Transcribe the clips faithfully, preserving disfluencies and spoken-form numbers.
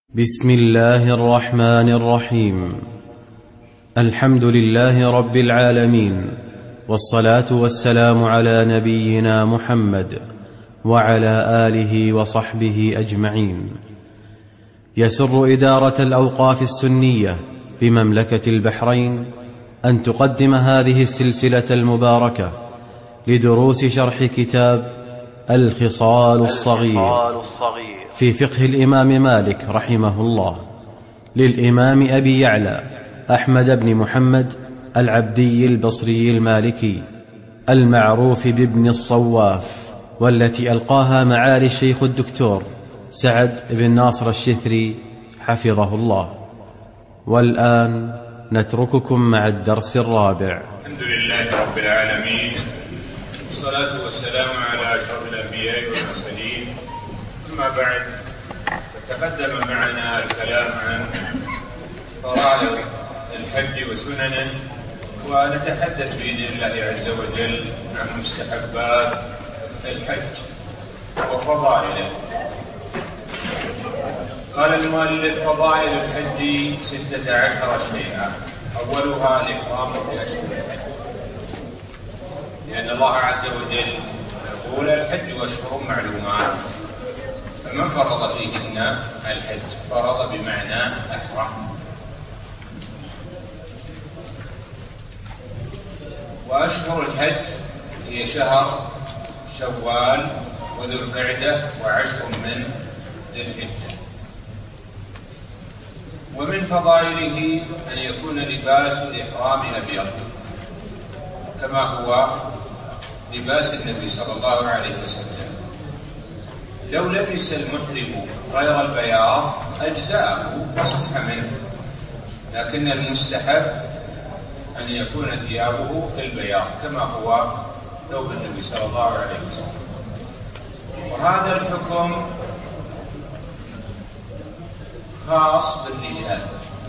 بسم الله الرحمن الرحيم. الحمد لله رب العالمين، والصلاة والسلام على نبينا محمد وعلى آله وصحبه أجمعين. يسر إدارة الأوقاف السنية بمملكة البحرين أن تقدم هذه السلسلة المباركة لدروس شرح كتاب الخصال الصغير في فقه الإمام مالك رحمه الله، للإمام أبي يعلى أحمد بن محمد العبدي البصري المالكي المعروف بابن الصواف، والتي ألقاها معالي الشيخ الدكتور سعد بن ناصر الشثري حفظه الله. والآن نترككم مع الدرس الرابع. الحمد لله رب العالمين، والصلاة والسلام على أشرف الأنبياء والمرسلين. أما بعد، فتقدم معنا الكلام عن فرائض الحج وسننه، ونتحدث بإذن الله عز وجل عن مستحبات الحج وفضائله. قال المؤلف: فضائل الحج ستة عشر شيئا، أولها الإحرام بأشهر الحج، لأن الله عز وجل يقول: الحج أشهر معلومات، فمن فرض فيهن الحج فرض بمعنى أحرم. وأشهر الحج هي شهر شوال وذو القعدة وعشر من ذي الحجة. ومن فضائله أن يكون لباس الإحرام أبيض، كما هو لباس النبي صلى الله عليه وسلم. لو لبس المحرم غير البياض أجزاءه وصح منه، لكن المستحب أن يكون ثيابه في البياض كما هو ثوب النبي صلى الله عليه وسلم. وهذا الحكم خاص بالرجال،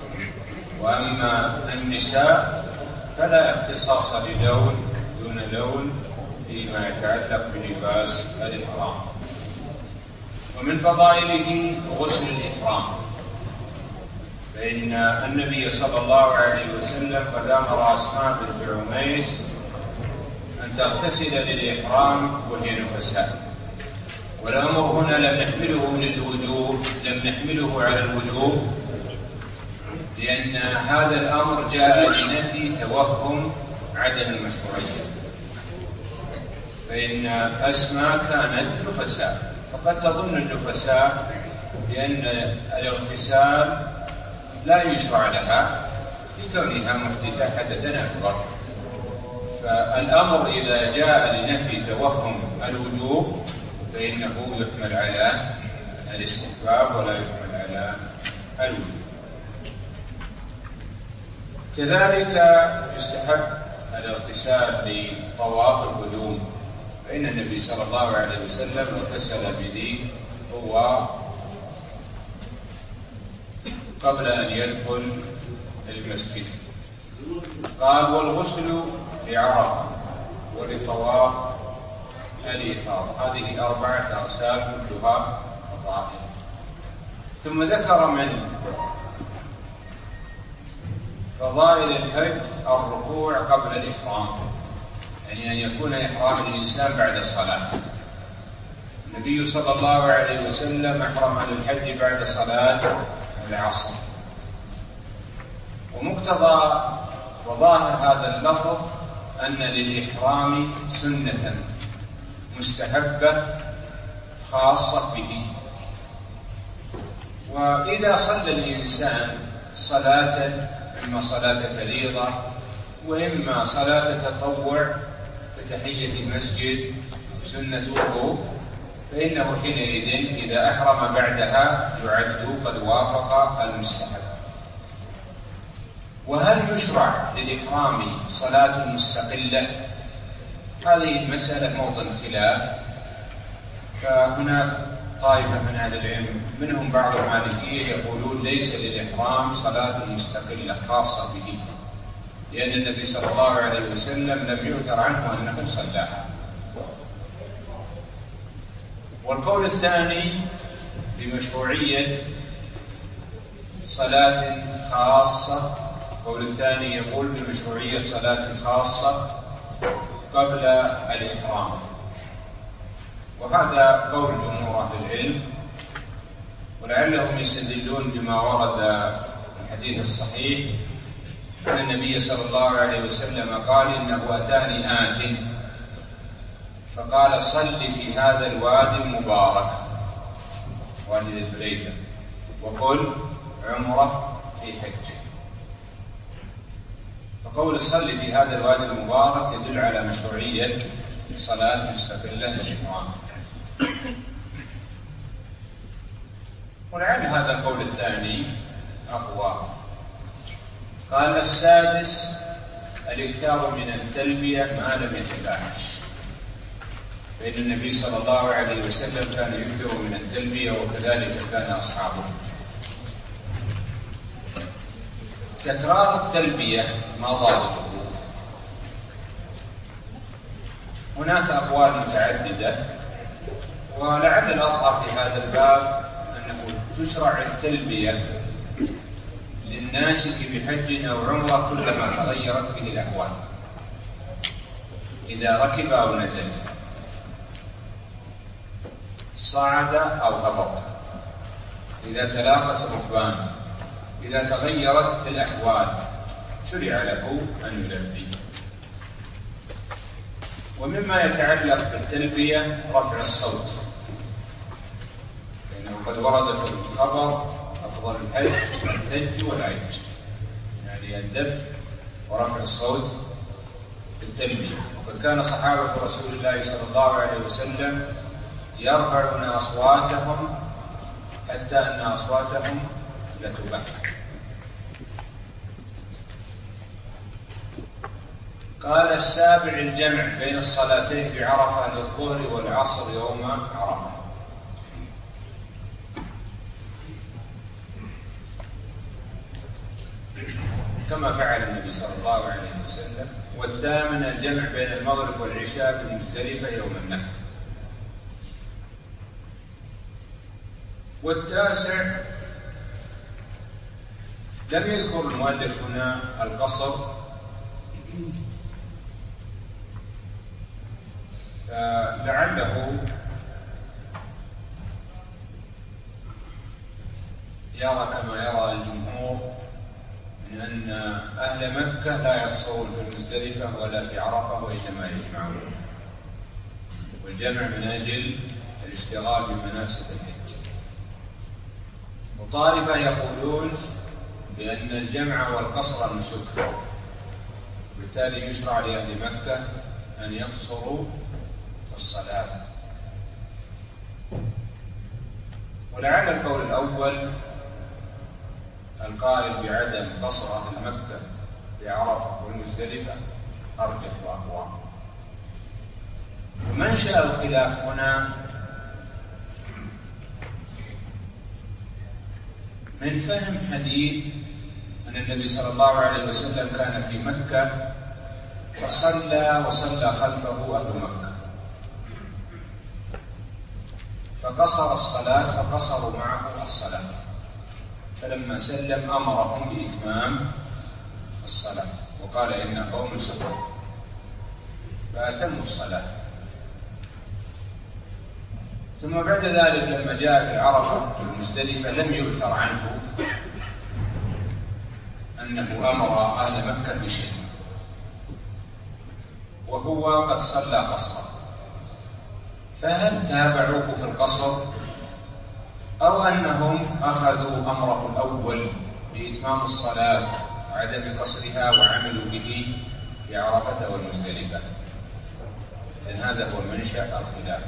وأما النساء فلا اختصاص للون دون لون فيما يتعلق بلباس الإحرام. ومن فضائله غسل الإحرام، فإن النبي صلى الله عليه وسلم قد أمر أسماء بنت عميس أن تغتسل للإحرام وهي نفساء. والأمر هنا لم نحمله للوجوب، لم نحمله على الوجوب، لأن هذا الأمر جاء لنفي توهم عدم المشروعية. فإن أسماء كانت نفساء، فقد تظن النفساء بأن الاغتسال لا يشرع لها لكونها محدثة حدثا أكبر. فالأمر إذا جاء لنفي توهم الوجوب فإنه يحمل على الاستحباب ولا يحمل على الوجوب. كذلك يستحب الاغتسال لطواف القدوم، فإن النبي صلى الله عليه وسلم اغتسل بذي طواف قبل أن يدخل المسجد. قال: والغسل لعرفة ولطواف الإفاضة. هذه أربعة أغسال كلها فضائل. ثم ذكر من فضائل الحج الركوع قبل الإحرام، يعني أن يكون إحرام الإنسان بعد الصلاة. النبي صلى الله عليه وسلم أحرم عن الحج بعد صلاة العصر. ومقتضى وظاهر هذا اللفظ أن للإحرام سنة مستحبة خاصة به. وإذا صلى الإنسان صلاة، إما صلاة فريضة وإما صلاة تطوع كتحية المسجد سنة وضوء، فإنه حينئذ إذا أحرم بعدها يعد قد وافق المستحب. وهل يشرع للإحرام صلاة مستقلة؟ هذه المسألة موطن خلاف. فهناك طائفة من أهل العلم منهم بعض المالكية يقولون ليس للإحرام صلاة مستقلة خاصة به، لأن النبي صلى الله عليه وسلم لم يؤثر عنه أنه صلاها. والقول الثاني بمشروعية صلاة خاصة. القول الثاني يقول بمشروعية صلاة خاصة قبل الإحرام، وهذا قول جمهور أهل العلم، ولعلهم يستدلون بما ورد في الحديث الصحيح أن النبي صلى الله عليه وسلم قال إنه أتاني آت فقال صل في هذا الوادي المبارك، وادي ذي الحليفة، وقل عمرة في حجه. فقول صل في هذا الوادي المبارك يدل على مشروعية صلاة مستقلة للإحرام. ولعل هذا القول الثاني أقوى. قال السادس الإكثار من التلبية ما لم يتفاحش، فإن النبي صلى الله عليه وسلم كان يكثر من التلبية وكذلك كان أصحابه. تكرار التلبية ما ضابطه؟ هناك أقوال متعددة، ولعل الأظهر في هذا الباب أنه تشرع التلبية للناسك بحج أو عمرة كلما تغيرت به الأحوال، إذا ركب أو نزل، صعد أو هبط، إذا تلاقت الركبان، إذا تغيرت الأحوال شرع له أن يلبي. ومما يتعلق بالتلبية رفع الصوت، لأنه قد ورد في الخبر أفضل الحج الثج والعج، يعني الذبح ورفع الصوت بالتلبية. وقد كان صحابة رسول الله صلى الله عليه وسلم يرفعون أصواتهم حتى أن أصواتهم لتبح. قال السابع الجمع بين الصلاتين بعرفة للظهر والعصر يوم عرفة. كما فعل النبي صلى الله عليه وسلم. والثامن الجمع بين المغرب والعشاء بمزدلفة يوم النحر. والتاسع لم يذكر المؤلف هنا القصر، فلعله يرى كما يرى الجمهور من أن أهل مكة لا يقصرون في المزدلفة ولا في عرفة وإنما يجمعون، والجمع من أجل الاشتغال بمناسك الحج. وطائفة يقولون بأن الجمع والقصر نسك، وبالتالي يشرع لأهل مكة أن يقصروا الصلاة. ولعل القول الأول القائل بعدم قصر أهل مكة بعرفة والمزدلفة أرجح وأقوى. ومنشأ الخلاف هنا من فهم حديث أن النبي صلى الله عليه وسلم كان في مكة فصلى وصلى خلفه أهل مكة، فقصر الصلاة فقصروا معه الصلاة، فلما سلم أمرهم بإتمام الصلاة وقال إن قوم سفر، فأتموا الصلاة. ثم بعد ذلك لما جاء في العرفة والمزدلفة لم يؤثر عنه أنه أمر أهل مكة بشيء، وهو قد صلى قصرا، فهل تابعوه في القصر أو أنهم أخذوا أمره الأول بإتمام الصلاة وعدم قصرها وعملوا به في عرفة والمزدلفة؟ لأن هذا هو منشأ الخلاف.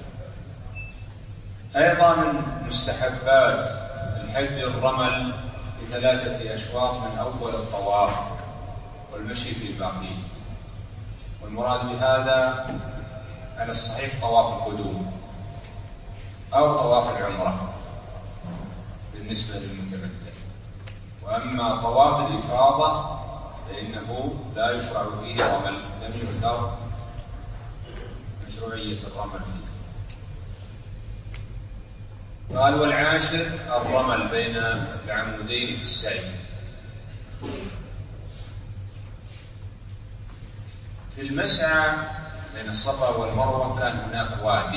أيضا من مستحبات الحج الرمل بثلاثة أشواط من أول الطواف والمشي في الباقي، والمراد بهذا على الصحيح طواف القدوم أو طواف العمرة بالنسبة للمتمتع. وأما طواف الإفاضة فإنه لا يشرع فيه رمل، لم يؤثر مشروعية الرمل فيه. قال: والعاشر الرمل بين العمودين في السعي. في المسعى بين الصفا والمروة كان هناك وادي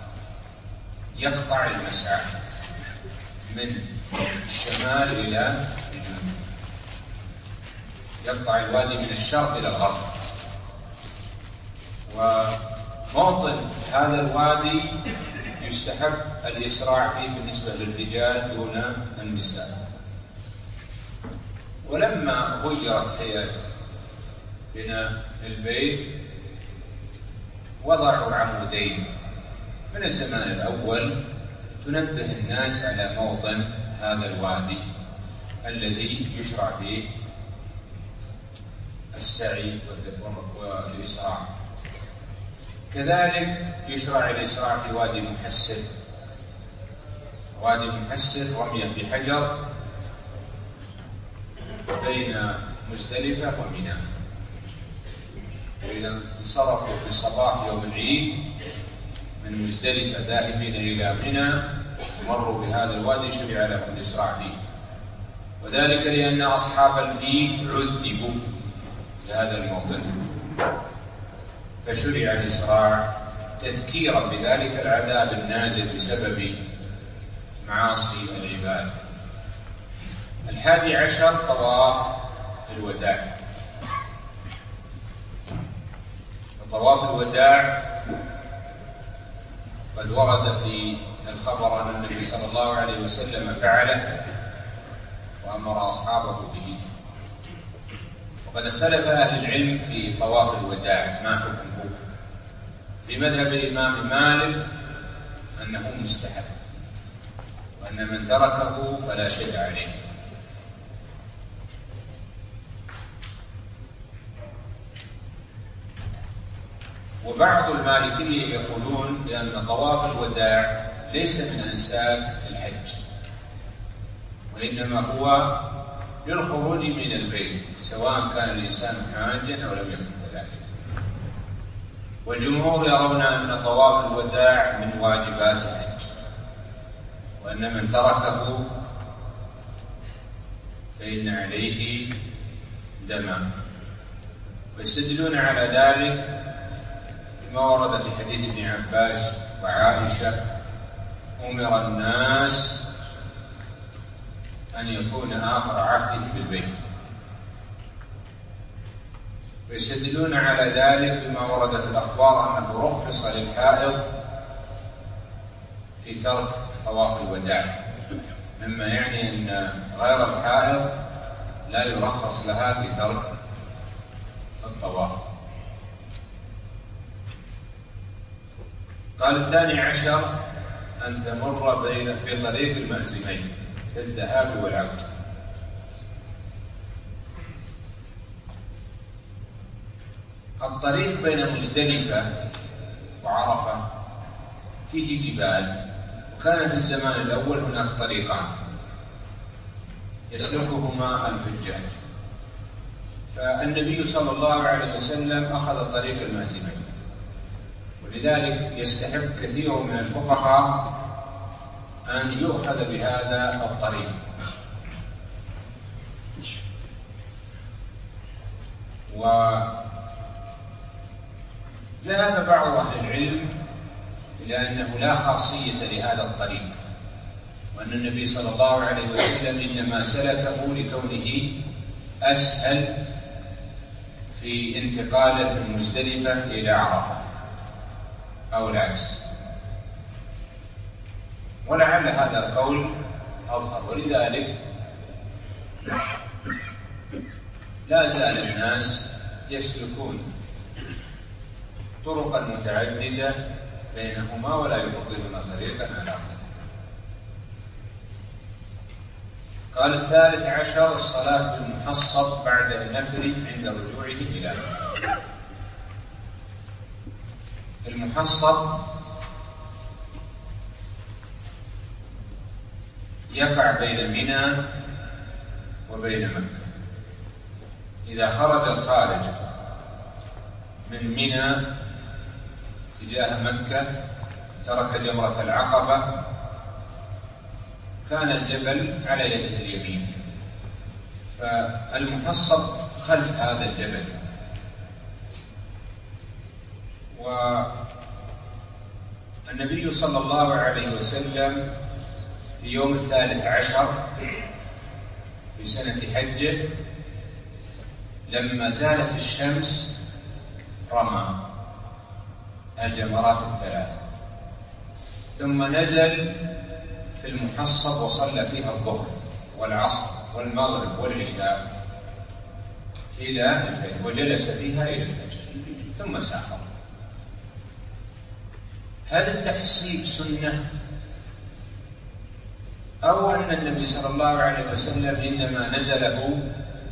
يقطع المسعى من الشمال إلى الجنوب، يقطع الوادي من الشرق إلى الغرب، وموطن هذا الوادي يستحب الإسراع فيه بالنسبة للرجال دون النساء. ولما غيرت هيئة بناء البيت وضعوا عمودين من الزمان الأول تنبه الناس على موطن هذا الوادي الذي يشرع فيه السعي والإسراع. كذلك يشرع الإسراع في وادي محسر. وادي محسر رمية بحجر بين مزدلفة ومنى، وإذا انصرفوا في صباح يوم العيد من مزدلفة ذاهبين إلى منى مروا بهذا الوادي شرع لهم الإسراع فيه، وذلك لأن أصحاب الفيل عذبوا لهذا الموطن فشرع الإسراع تذكيرا بذلك العذاب النازل بسبب معاصي العباد. الحادي عشر طواف الوداع. طواف الوداع قد ورد في الخبر أن النبي صلى الله عليه وسلم فعله وأمر أصحابه به. وقد اختلف أهل العلم في طواف الوداع ما حكمه. في مذهب الإمام مالك أنه مستحب، وأن من تركه فلا شيء عليه. وبعض المالكية يقولون بأن طواف الوداع ليس من أنساك الحج، وإنما هو للخروج من البيت سواء كان الإنسان حاجا أو لم يكن كذلك. والجمهور يرون أن طواف الوداع من واجبات الحج، وأن من تركه فإن عليه دما. ويستدلون على ذلك ما ورد في حديث ابن عباس وعائشة: أمر الناس أن يكون آخر عهده بالبيت. ويستدلون على ذلك بما ورد في الأخبار أنه رخص للحائض في ترك طواف الوداع، مما يعني أن غير الحائض لا يرخص لها في ترك الطواف. قال: الثاني عشر أن تمر بين في طريق المعزمين في الذهاب والعودة. الطريق بين مزدلفة وعرفة فيه جبال، وكان في الزمان الأول هناك طريقان يسلكهما الحجاج، فالنبي صلى الله عليه وسلم أخذ طريق المعزمين، ولذلك يستحب كثير من الفقهاء أن يؤخذ بهذا الطريق. وذهب بعض أهل العلم إلى أنه لا خاصية لهذا الطريق، وأن النبي صلى الله عليه وسلم إنما سلكه لكونه أسهل في انتقاله من مزدلفة إلى عرفة أو العكس، ولعل هذا القول أظهر. ولذلك لا زال الناس يسلكون طرقا متعددة بينهما ولا يفضلون طريقا على آخر. قال: الثالث عشر الصلاة بالمحصب بعد النفر عند رجوعه إلى المحصب. يقع بين منى وبين مكة. إذا خرج الخارج من منى تجاه مكة ترك جمرة العقبة كان الجبل على يده اليمين، فالمحصب خلف هذا الجبل. والنبي صلى الله عليه وسلم في يوم الثالث عشر في سنة حجه لما زالت الشمس رمى الجمرات الثلاث، ثم نزل في المحصب وصلى فيها الظهر والعصر والمغرب والعشاء إلى الفجر، وجلس فيها إلى الفجر ثم سافر. هل التحصيب سنة أو أن النبي صلى الله عليه وسلم إنما نزله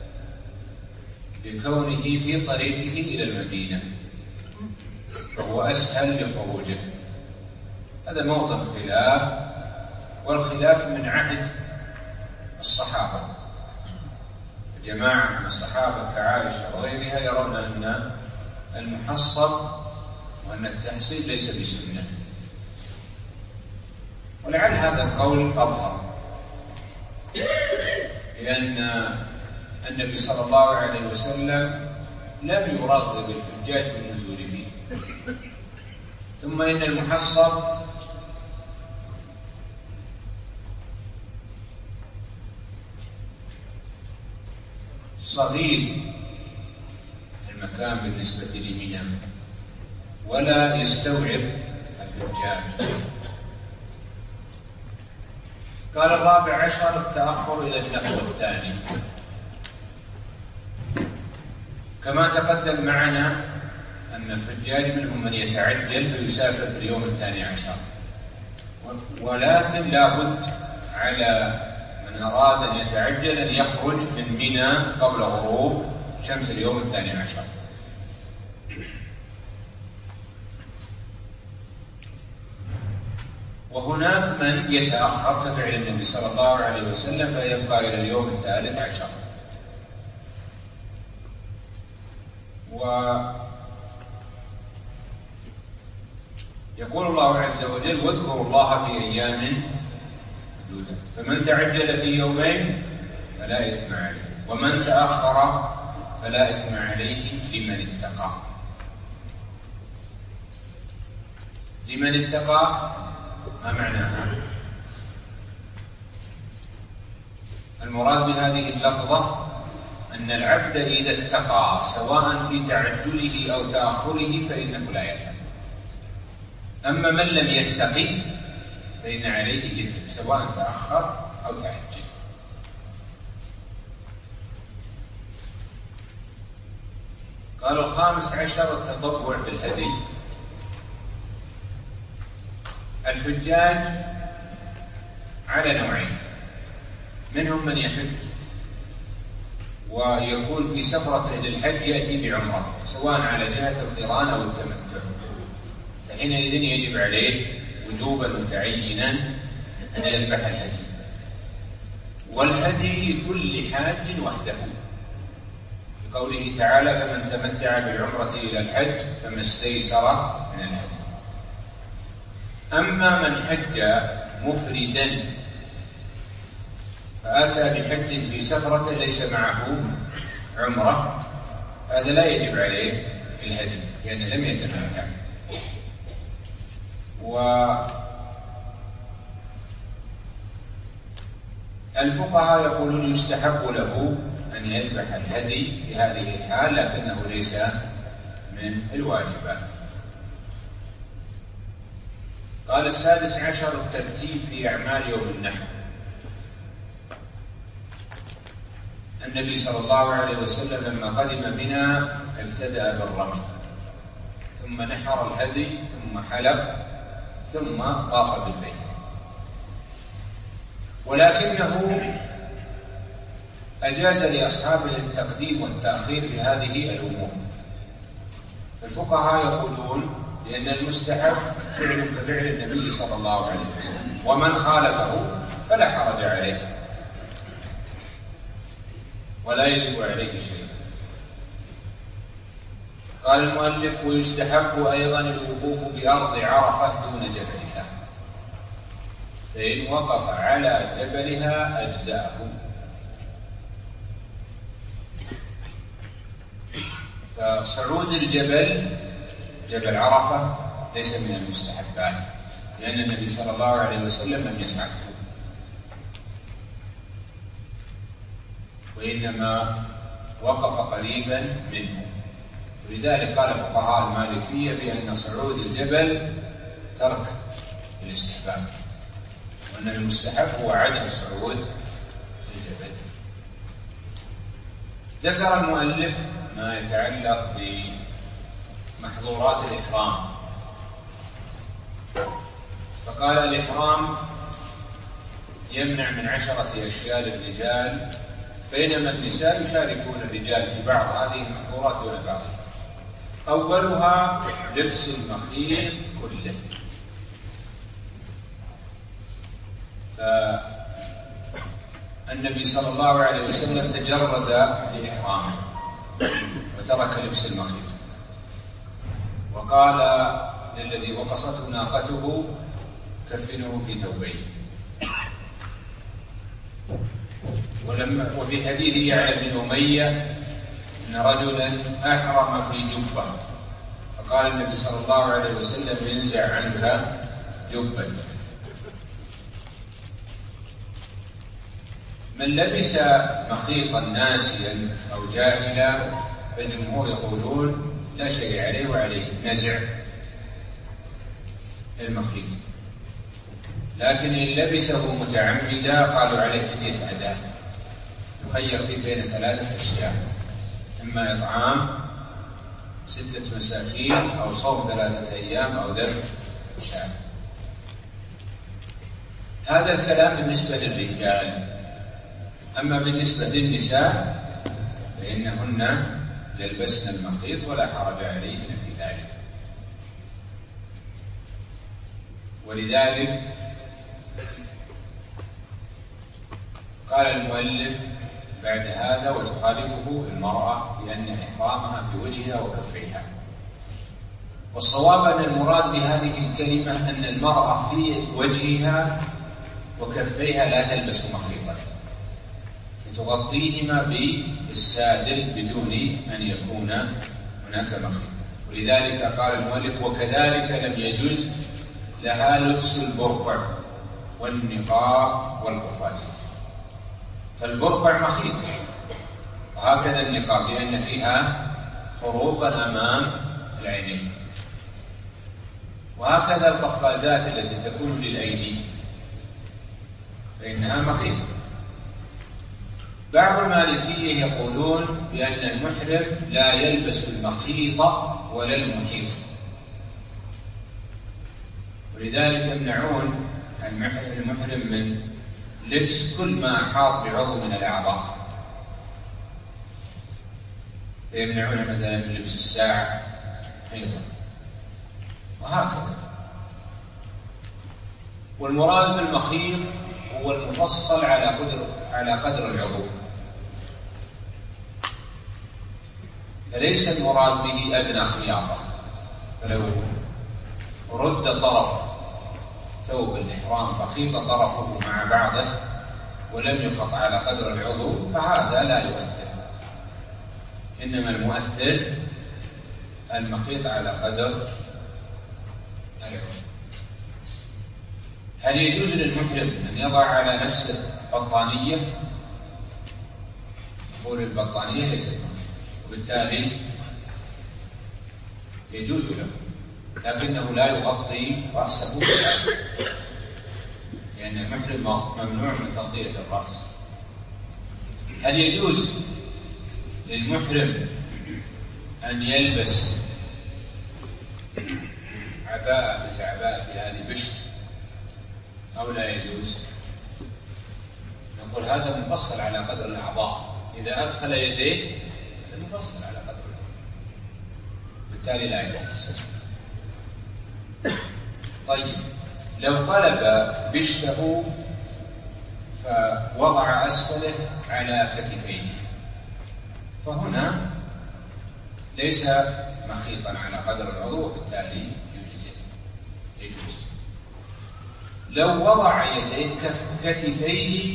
لكونه في طريقه إلى المدينة فهو أسهل لخروجه؟ هذا موضع خلاف، والخلاف من عهد الصحابة. جماعة من الصحابة كعائشة وغيرها يرون أن المحصب وأن التحصيب ليس بسنة، ولعل هذا القول أظهر، لأن النبي صلى الله عليه وسلم لم يرغب الحجاج بالنزول فيه. ثم إن المحصب صغير المكان بالنسبة لمنى ولا يستوعب الحجاج. قال الرابع عشر التأخر إلى النفر الثاني. كما تقدم معنا أن الحجاج منهم من يتعجل فيسافر في اليوم الثاني عشر، ولكن لا بد على من أراد أن يتعجل أن يخرج من منى قبل غروب شمس اليوم الثاني عشر. وهناك من يتأخر كفعل النبي صلى الله عليه وسلم فيبقى إلى اليوم الثالث عشر. ويقول الله عز وجل واذكروا الله في أيام معدودات، فمن تعجل في يومين فلا إثم عليه ومن تأخر فلا إثم عليه لمن اتقى. لمن اتقى ما معناها؟ المراد بهذه اللفظة أن العبد إذا اتقى سواء في تعجله أو تأخره فإنه لا يثم. أما من لم يتقي فإن عليه إثم سواء تأخر أو تعجل. قالوا الخامس عشر التطوع بالهدي. الحجاج على نوعين، منهم من يحج ويكون في سفرته للحج يأتي بعمرة سواء على جهة القران أو التمتع، فحينئذ يجب عليه وجوبا متعينا أن يذبح الهدي. والهدي لكل حاج وحده، بقوله تعالى فمن تمتع بالعمرة إلى الحج فما استيسر من الهدي. أما من حج مفردا فأتى بحج في سفرته ليس معه عمرة، هذا لا يجب عليه الهدي لأنه لم يتمتع. والفقهاء يقولون يستحب له أن يذبح الهدي في هذه الحال لكنه ليس من الواجبات. قال السادس عشر الترتيب في أعمال يوم النحر. النبي صلى الله عليه وسلم لما قدم منى ابتدأ بالرمي ثم نحر الهدي ثم حلق ثم طاف بالبيت، ولكنه أجاز لأصحابه التقديم والتأخير في هذه الأمور. الفقهاء يقولون لأن المستحب فعل كفعل النبي صلى الله عليه وسلم، ومن خالفه فلا حرج عليه ولا يجب عليه شيء. قال المؤلف ويستحب أيضا الوقوف بأرض عرفة دون جبلها، فإن وقف على جبلها أجزأه. فصعود الجبل جبل عرفة ليس من المستحبات، لأن النبي صلى الله عليه وسلم لم يسعده، وإنما وقف قريبا منه. ولذلك قال فقهاء المالكية بأن صعود الجبل ترك الاستحباب، وأن المستحب هو عدم صعود الجبل. ذكر المؤلف ما يتعلق بمحظورات الإحرام، فقال الإحرام يمنع من عشرة أشياء للرجال، بينما النساء يشاركون الرجال في بعض هذه المحظورات دون بعضها. أولها لبس المخيط كله. فالنبي صلى الله عليه وسلم تجرد لإحرامه وترك لبس المخيط، وقال للذي وقصته ناقته كفنه في ثوبين. ولما وفي حديث يعلى بن أمية أن رجلا أحرم في جبة، فقال النبي صلى الله عليه وسلم ينزع عنك جبة. من لبس مخيطا ناسيا أو جاهلا فالجمهور يقولون لا شيء عليه وعليه نزع المخيط، لكن إن لبسه متعمدا قالوا عليه فدية أداء، يخير فيه بين ثلاثة أشياء: إما إطعام ستة مساكين أو صوم ثلاثة أيام أو ذبح شاة. هذا الكلام بالنسبة للرجال. أما بالنسبة للنساء فإنهن يلبسن المخيط ولا حرج عليهن في ذلك. ولذلك قال المؤلف بعد هذا وتخالفه المرأة بأن إحرامها في وجهها وكفيها. والصواب أن المراد بهذه الكلمة أن المرأة في وجهها وكفيها لا تلبس مخيطا، فتغطيهما بالسادل بدون أن يكون هناك مخيط. ولذلك قال المؤلف وكذلك لم يجوز لها لبس البرقع والنقاب والقفاز. فالبرقع مخيط، وهكذا النقاب لأن فيها خروقا أمام العينين، وهكذا القفازات التي تكون للأيدي فإنها مخيط. بعض المالكية يقولون بأن المحرم لا يلبس المخيط ولا المحيط، ولذلك يمنعون المحرم من لبس كل ما أحاط بعضو من الأعضاء، فيمنعون مثلا من لبس الساعة أيضا، وهكذا. والمراد بالمخيط هو المفصل على قدر على قدر العضو، فليس المراد به أدنى خياطة. فلو رد طرف ثوب الإحرام فخيط طرفه مع بعضه ولم يخط على قدر العضو فهذا لا يؤثر، إنما المؤثر المخيط على قدر العضو. هل يجوز للمحرم أن يضع على نفسه بطانية؟ نقول البطانية ليست مخيط، وبالتالي يجوز له، لكنه لا يغطي رأسه بالآخر، لأن المحرم ممنوع من تغطية الرأس. هل يجوز للمحرم أن يلبس عباءة مثل عباءة هذه بشت أو لا يجوز؟ نقول هذا مفصل على قدر الأعضاء، إذا أدخل يديه مفصل على قدر الأعضاء، بالتالي لا يلبس. طيب لو طلب بشته فوضع أسفله على كتفيه فهنا ليس مخيطا على قدر العضو، بالتالي يجوز. لو وضع يديه كتفيه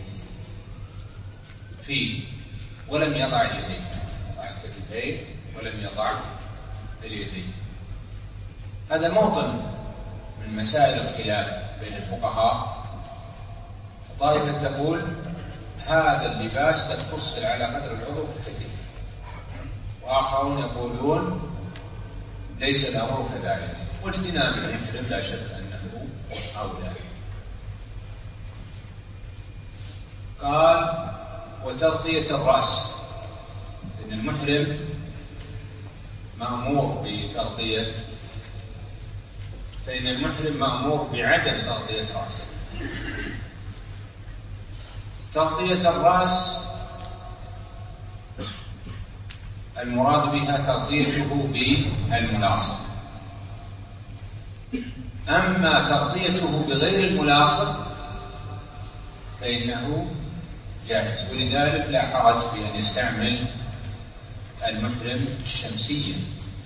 فيه ولم يضع يديه، وضع كتفيه ولم يضع اليدين، هذا موطن من مسائل الخلاف بين الفقهاء. فطائفة تقول هذا اللباس قد فصل على قدر العضو بالكتف، وآخرون يقولون ليس الأمر كذلك، واجتناب المحرم لا شك أنه أولى. قال وتغطية الرأس، إن المحرم مأمور بتغطية، فإن المحرم مأمور بعدم تغطية رأسه. تغطية الرأس المراد بها تغطيته بالملاصق، أما تغطيته بغير الملاصق فإنه جائز، ولذلك لا حرج في أن يستعمل المحرم الشمسية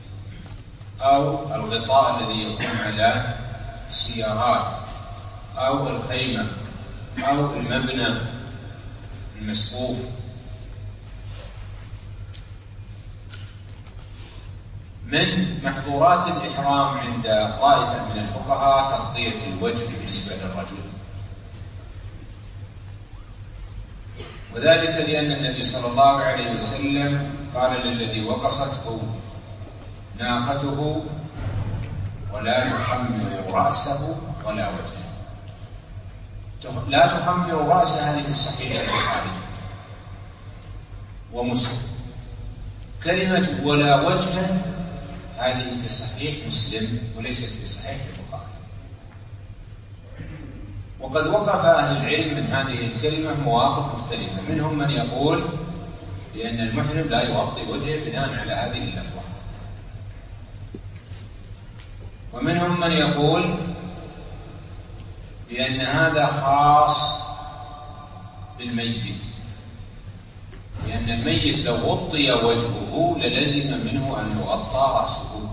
أو الغطاء الذي يكون على السيارات أو الخيمة أو المبنى المسقوف. من محظورات الإحرام عند طائفة من الفقهاء تغطية الوجه بالنسبة للرجل، وذلك لأن النبي صلى الله عليه وسلم قال للذي وقصته ناقته ولا تخمر رأسه ولا وجهه. لا تخمر رأسه هذه في الصحيح البخاري ومسلم، كلمة ولا وجهه هذه في صحيح مسلم وليست في صحيح البخاري. وقد وقف أهل العلم من هذه الكلمة مواقف مختلفة، منهم من يقول بأن المحرم لا يغطي وجهه بناء على هذه اللفظة، ومنهم من يقول بأن هذا خاص بالميت، لأن الميت لو غطي وجهه للزم منه أن يغطى رأسه،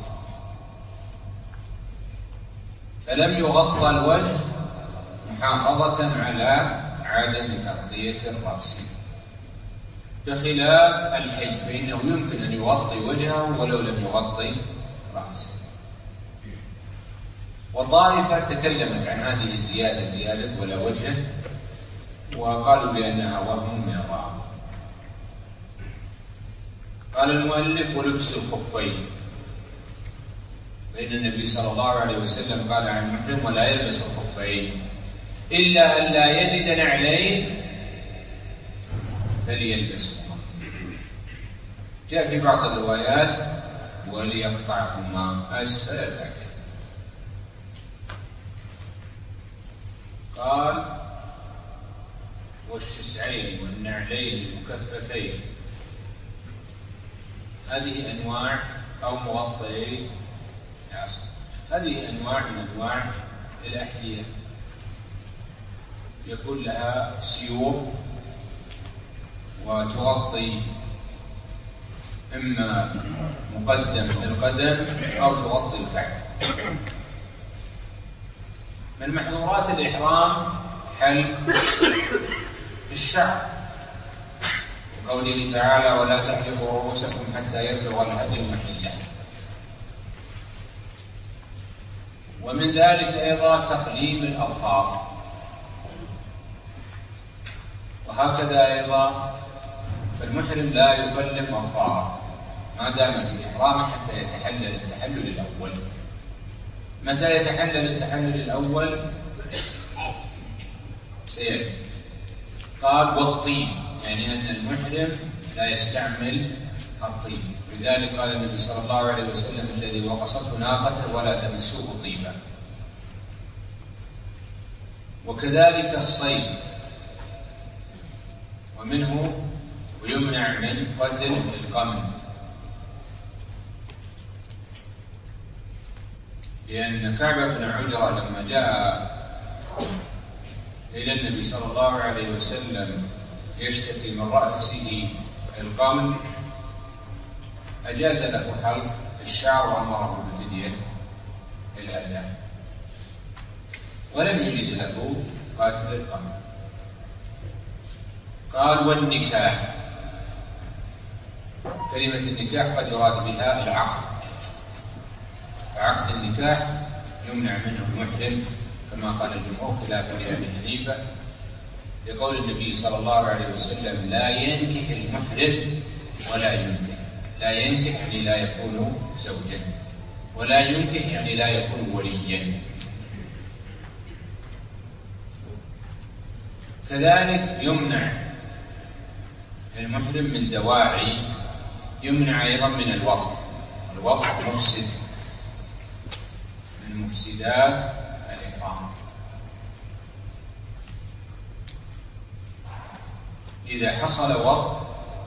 فلم يغطى الوجه محافظة على عدم تغطية الرأس، بخلاف الحي فإنه يمكن أن يغطي وجهه ولو لم يغطي رأسه. وطائفة تكلمت عن هذه الزيادة زيادة ولا وجهه، وقالوا بأنها وهم من الراوي. قال المؤلف ولبس الخفين، فإن النبي صلى الله عليه وسلم قال عن المحرم ولا يلبس الخفين إلا أن لا يجد نعلين فليلبسهما. جاء في بعض الروايات وليقطعهما أسفل الكعبين. قال والشسعين والنعلين المكففين، هذه أنواع أو مغطي عصر، هذه أنواع من أنواع الأحذية، يكون لها سيور وتغطي إما مقدم القدم أو تغطي الكعب. من محظورات الإحرام حلق الشعر، قوله تعالى ولا تحلقوا رؤوسكم حتى يبلغ الهدي محله. ومن ذلك أيضا تقليم الأظفار، وهكذا أيضا فالمحرم لا يقلم أظفاره ما دام في إحرامه حتى يتحلل التحلل الأول. متى يتحلل التحلل الأول؟ سيأتي. قال والطيب، يعني أن المحرم لا يستعمل الطيب، لذلك قال النبي صلى الله عليه وسلم الذي وقصته ناقته ولا تمسوه طيبا. وكذلك الصيد، ومنه ويمنع من قتل القمل، لأن كعب بن عجرة لما جاء إلى النبي صلى الله عليه وسلم يشتكي من رأسه القمل أجاز له حلق الشعر وأمره بفدية الأذى. ولم يجز له قاتل القمل. قال والنكاح، كلمة النكاح قد يراد بها العقد، فعقد النكاح يمنع منه المحرم كما قال الجمهور خلافا لأبي حنيفة، لقول النبي صلى الله عليه وسلم لا ينكح المحرم ولا ينكح. لا ينكح يعني لا يكون زوجا، ولا ينكح يعني لا يكون وليا. كذلك يمنع المحرم من دواعي، يمنع أيضا من الوطء. الوطء مفسد من مفسدات الإحرام. إذا حصل وطء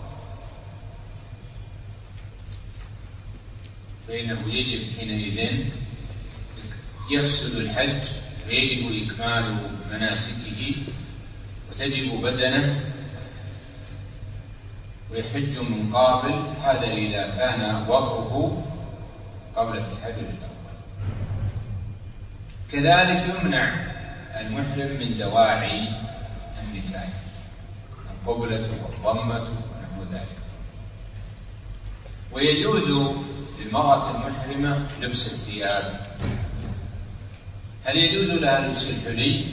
فإنه يجب حينئذ يفسد الحج ويجب إكمال مناسكه وتجب بدنه ويحج من قابل، هذا إذا كان وطئه قبل التحلل الأول. كذلك يمنع المحرم من دواعي النكاح، القبلة والضمة ونحو ذلك. ويجوز للمرأة المحرمة لبس الثياب. هل يجوز لها لبس الحلي؟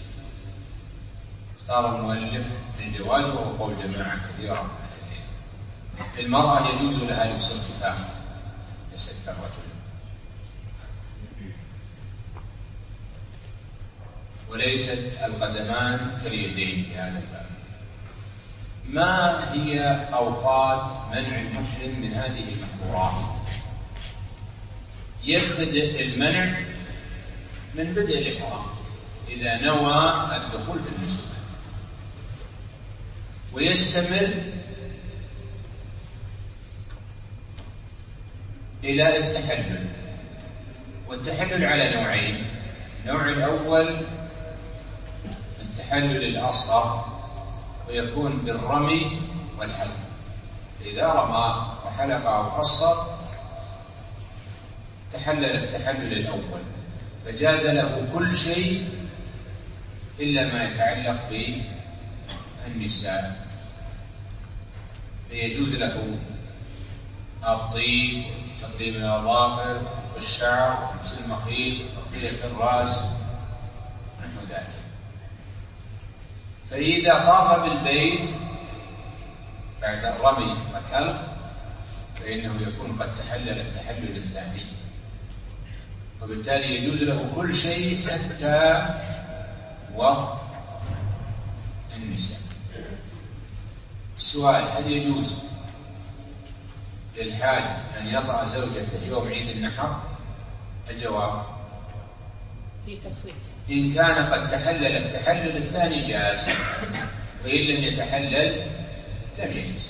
اختار المؤلف الجواز وهو قول جماعة كثيرة. المرأة يجوز لها لبس الخفاف ليست كالرجل، وليست القدمان كاليدين في هذا الباب. ما هي أوقات منع المحرم من هذه المحظورات؟ يبتدئ المنع من بدء الإحرام إذا نوى الدخول في النسك، ويستمر إلى التحلل. والتحلل على نوعين: النوع الأول التحلل الأصغر، ويكون بالرمي والحلق. إذا رمى وحلق أو قصر تحلل التحلل الأول، فجاز له كل شيء إلا ما يتعلق بالنساء، فيجوز له الطيب وتقليم الأظافر والشعر ولبس المخيط وتغطية الرأس ونحو ذلك. فإذا طاف بالبيت بعد الرمي والحلق فإنه يكون قد تحلل التحلل الثاني، وبالتالي يجوز له كل شيء حتى وطء النساء. السؤال: هل يجوز للحاج أن يطأ زوجته يوم عيد النحر؟ الجواب: في تفصيل. إن كان قد تحلل التحلل الثاني جاز، وإن لم يتحلل لم يجوز.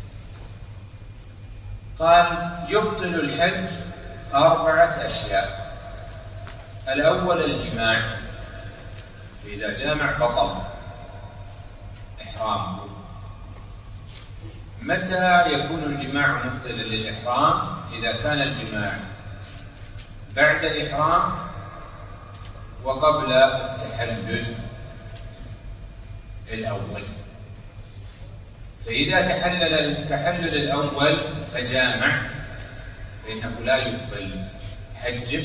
قال: يبطل الحج أربعة أشياء. الأول الجماع، إذا جامع بطل إحرامه. متى يكون الجماع مبطلا للإحرام؟ إذا كان الجماع بعد الإحرام وقبل التحلل الأول. فإذا تحلل التحلل الأول فجامع فإنه لا يبطل حجه،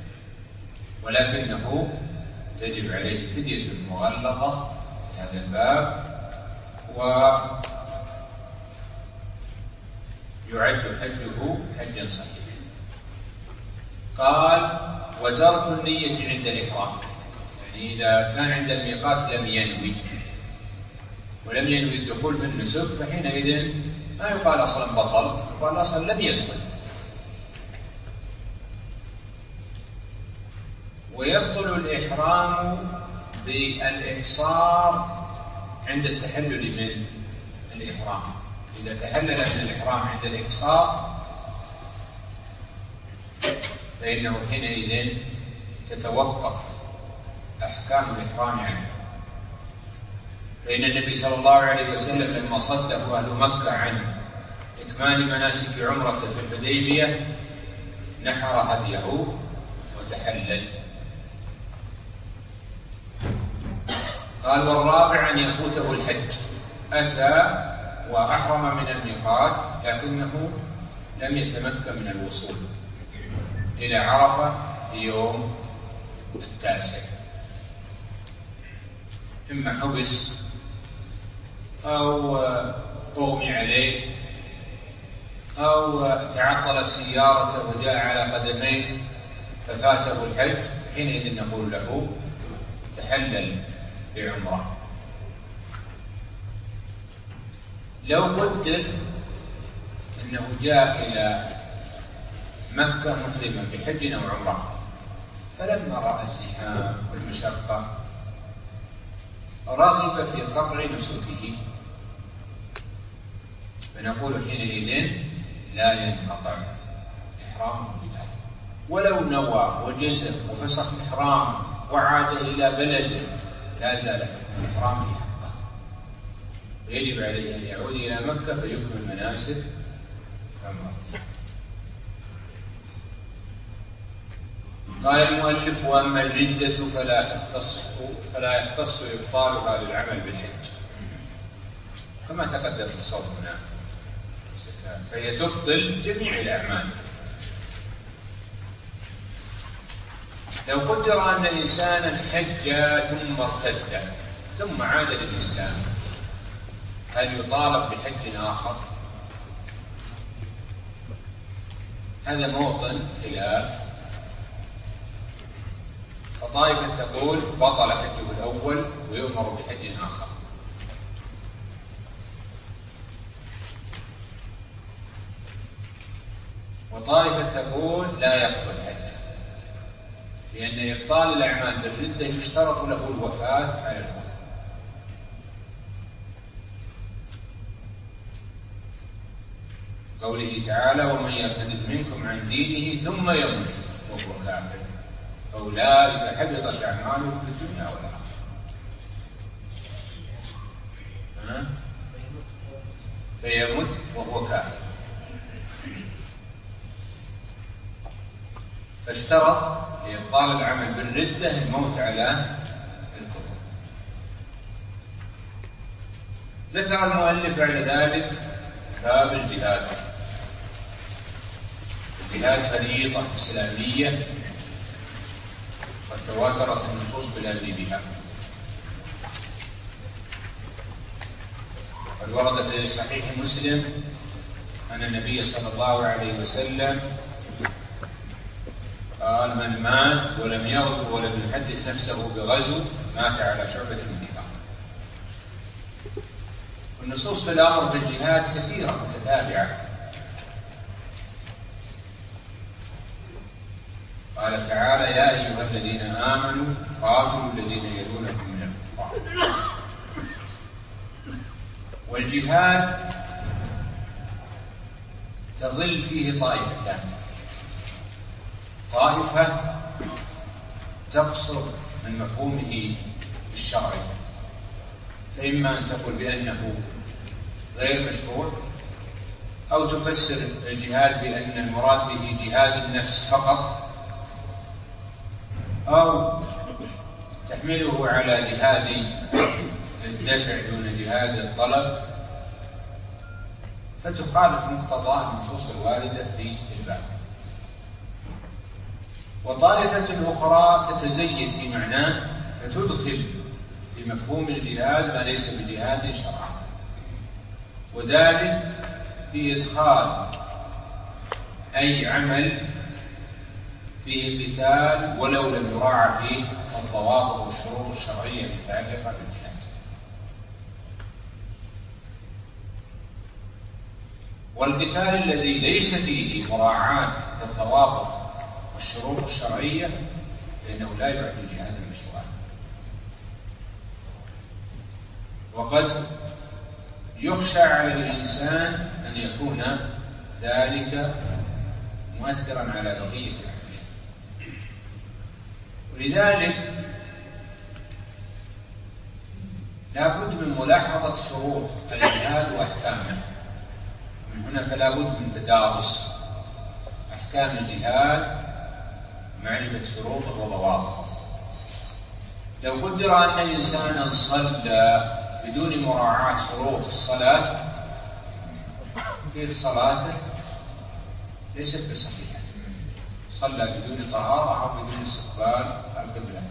ولكنه تجب عليه فدية مغلظة في هذا الباب، ويعد حجه حجا صحيحا. قال: وترك النية عند الإحرام، يعني إذا كان عند الميقات لم ينوي ولم ينوي الدخول في النسك فحينئذ ما يقال أصلا بطل، يقال أصلا لم يدخل. ويبطل الإحرام بالإحصار عند التحلل من الإحرام. إذا تحلل من الإحرام عند الإحصار فإنه حينئذ تتوقف أحكام الإحرام عنه. فإن النبي صلى الله عليه وسلم لما صده أهل مكة عن إكمال مناسك عمرة في الحديبية نحر هديه وتحلل. قال والرابع أن يفوته الحج، أتى وأحرم من الميقات لكنه لم يتمكن من الوصول إلى عرفة في يوم التاسع، إما حبس أو أغمي عليه أو تعطلت سيارته وجاء على قدميه ففاته الحج، حينئذ نقول له تحلل بعمرة. لو قدر أنه جاء إلى مكة محرما بحج أو عمرة فلما رأى الزحام والمشقة رغب في قطع نسكه، فنقول حينئذ لا ينقطع إحرامه بذلك، ولو نوى وجزم وفسخ إحرامه وعاد إلى بلده لا زال حكم الإحرام في حقه، ويجب عليه أن يعود إلى مكة فيكمل مناسك عمرته. قال المؤلف وأما الردة فلا تختص فلا يختص إبطالها للعمل بالحج كما تقدم الصوت هنا، فهي تبطل جميع الأعمال. لو قدر أن إنسانا حج ثم ارتد ثم عاد للإسلام هل يطالب بحج آخر؟ هذا موطن خلاف، فطائفة تقول بطل حجه الأول ويؤمر بحج آخر، وطائفة تقول لا يقبل حجه، لأن إبطال الأعمال بالردة يشترط له الوفاة على الكفر. قوله تعالى ومن يرتد منكم عن دينه ثم يموت وهو كافر فأولئك حبطت أعمالهم في الدنيا والآخرة. فيموت وهو كافر، فاشترط لإبطال العمل بالردة الموت على الكفر. ذكر المؤلف بعد ذلك باب الجهاد. الجهاد فريضة إسلامية قد تواترت النصوص بالأمر بها، قد ورد في صحيح مسلم أن النبي صلى الله عليه وسلم قال من مات ولم يغزو ولم يحدث نفسه بغزو مات على شعبة من النفاق. والنصوص في الأمر بالجهاد كثيرة متتابعة. قال تعالى يا أيها الذين آمنوا قاتلوا الذين يلونكم من الكفار. والجهاد تظل فيه طائفتان، طائفة تقصر من مفهومه الشرعي، فإما أن تقول بأنه غير مشروع، أو تفسر الجهاد بأن المراد به جهاد النفس فقط، أو تحمله على جهاد الدفع دون جهاد الطلب، فتخالف مقتضى النصوص الواردة في الباب. وطائفة أخرى تتزيد في معناه فتدخل في مفهوم الجهاد ما ليس بجهاد شرعا، وذلك بإدخال أي عمل فيه قتال ولو لم يراعى فيه الضوابط والشروط الشرعية المتعلقة بالجهاد. والقتال الذي ليس فيه مراعاة الضوابط والشروط الشرعية فإنه لا يعد جهادا مشروعا. وقد يخشى على الإنسان أن يكون ذلك مؤثرا على بقية العملية، ولذلك لا بد من ملاحظة شروط الجهاد وأحكامه. من هنا فلا بد من تدارس أحكام الجهاد، معرفة شروطه وضوابطه. لو قدر أن إنسانا صلى بدون مراعاة شروط الصلاة كيف صلاته ليست بصحيحة، صلى بدون طهارة أو بدون استقبال القبلة.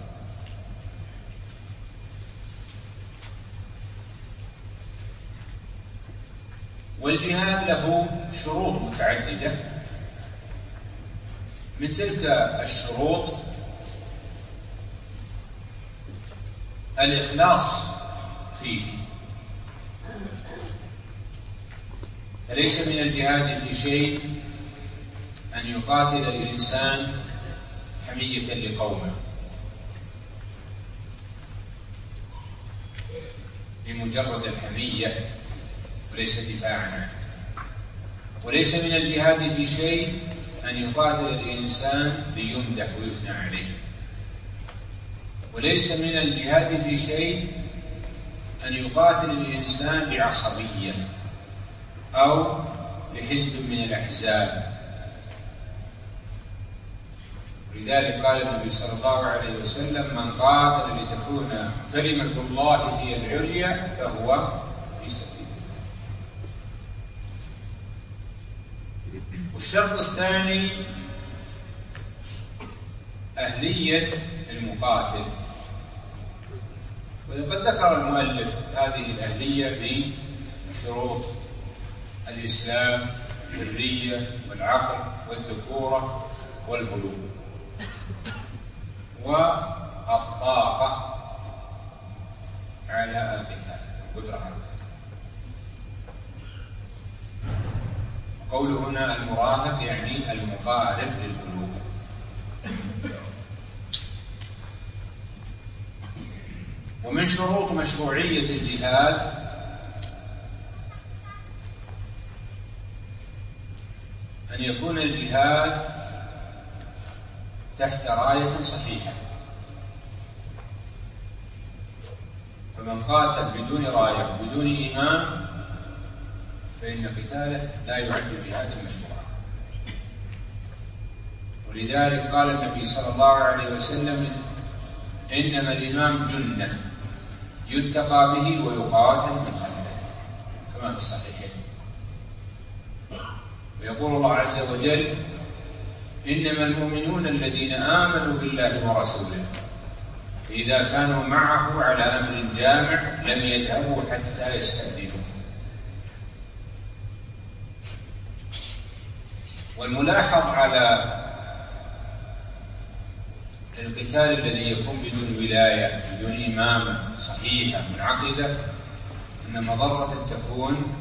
والجهاد له شروط متعددة، من تلك الشروط الإخلاص فيه، فليس من الجهاد في شيء أن يقاتل الإنسان حمية لقومه بمجرد الحمية وليس دفاعا عنه، وليس من الجهاد في شيء أن يقاتل الإنسان ليمدح ويثنى عليه، وليس من الجهاد في شيء أن يقاتل الإنسان بعصبية أو لحزب من الأحزاب. ولذلك قال النبي صلى الله عليه وسلم: من قاتل لتكون كلمة الله هي العليا فهو في سبيل الله. والشرط الثاني أهلية المقاتل، وقد ذكر المؤلف هذه الأهلية بشروط الإسلام: الحرية والعقل والذكورة والبلوغ والطاقة على القتال، القدرة على القتال. قوله هنا المراهق يعني المقارب للبلوغ. ومن شروط مشروعية الجهاد أن يكون الجهاد تحت راية صحيحة، فمن قاتل بدون راية بدون إمام فإن قتاله لا يعد جهادا مشروعا. ولذلك قال النبي صلى الله عليه وسلم: إنما الإمام جنة يتقى به ويقاتل من خلفه، كما في الصحيحين. ويقول الله عز وجل: إنما المؤمنون الذين آمنوا بالله ورسوله إذا كانوا معه على أمر جامع لم يذهبوا حتى يستأذنوا. والملاحظ على القتال الذي يكون بدون ولاية بدون إمامة صحيحة منعقدة أن مضرة تكون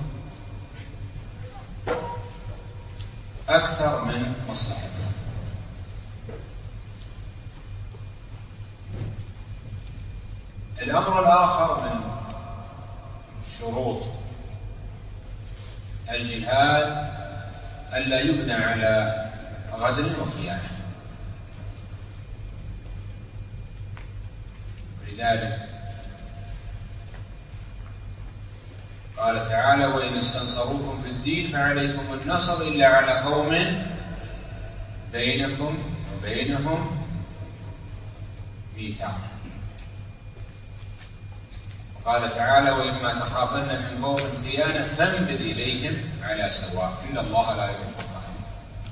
أكثر من مصلحته. الأمر الآخر من شروط الجهاد ألا يبنى على غدر وخيانة. ولذلك قال تعالى: وإن استنصروكم في الدين فعليكم النصر إلا على قوم بينكم وبينهم ميثاق. قال تعالى: وإما تخافن من قوم خيانة فانبذ إليهم على سواء إن الله لا يحب الظالمين.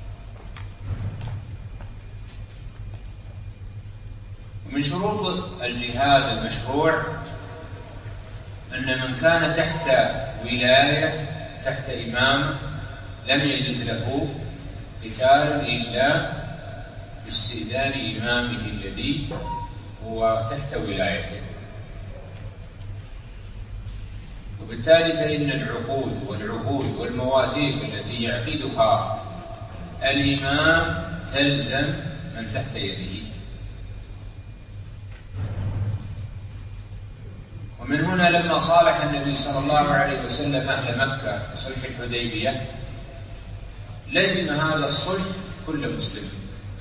ومن شروط الجهاد المشروع أن من كان تحت ولاية تحت إمام لم يجوز له قتال إلا باستئذان إمامه الذي هو تحت ولايته. وبالتالي فإن العقود والعهود والمواثيق التي يعقدها الإمام تلزم من تحت يده. ومن هنا لما صالح النبي صلى الله عليه وسلم أهل مكة بصلح الحديبية لزم هذا الصلح كل مسلم،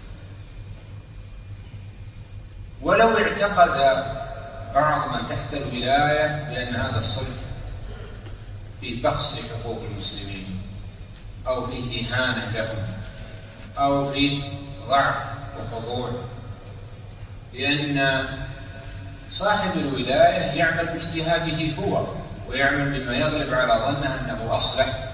ولو اعتقد بعض من تحت الولاية بأن هذا الصلح فيه بخس لحقوق المسلمين أو فيه إهانة لهم أو فيه ضعف وخضوع، لأن صاحب الولاية يعمل باجتهاده هو، ويعمل بما يغلب على ظنه أنه أصلح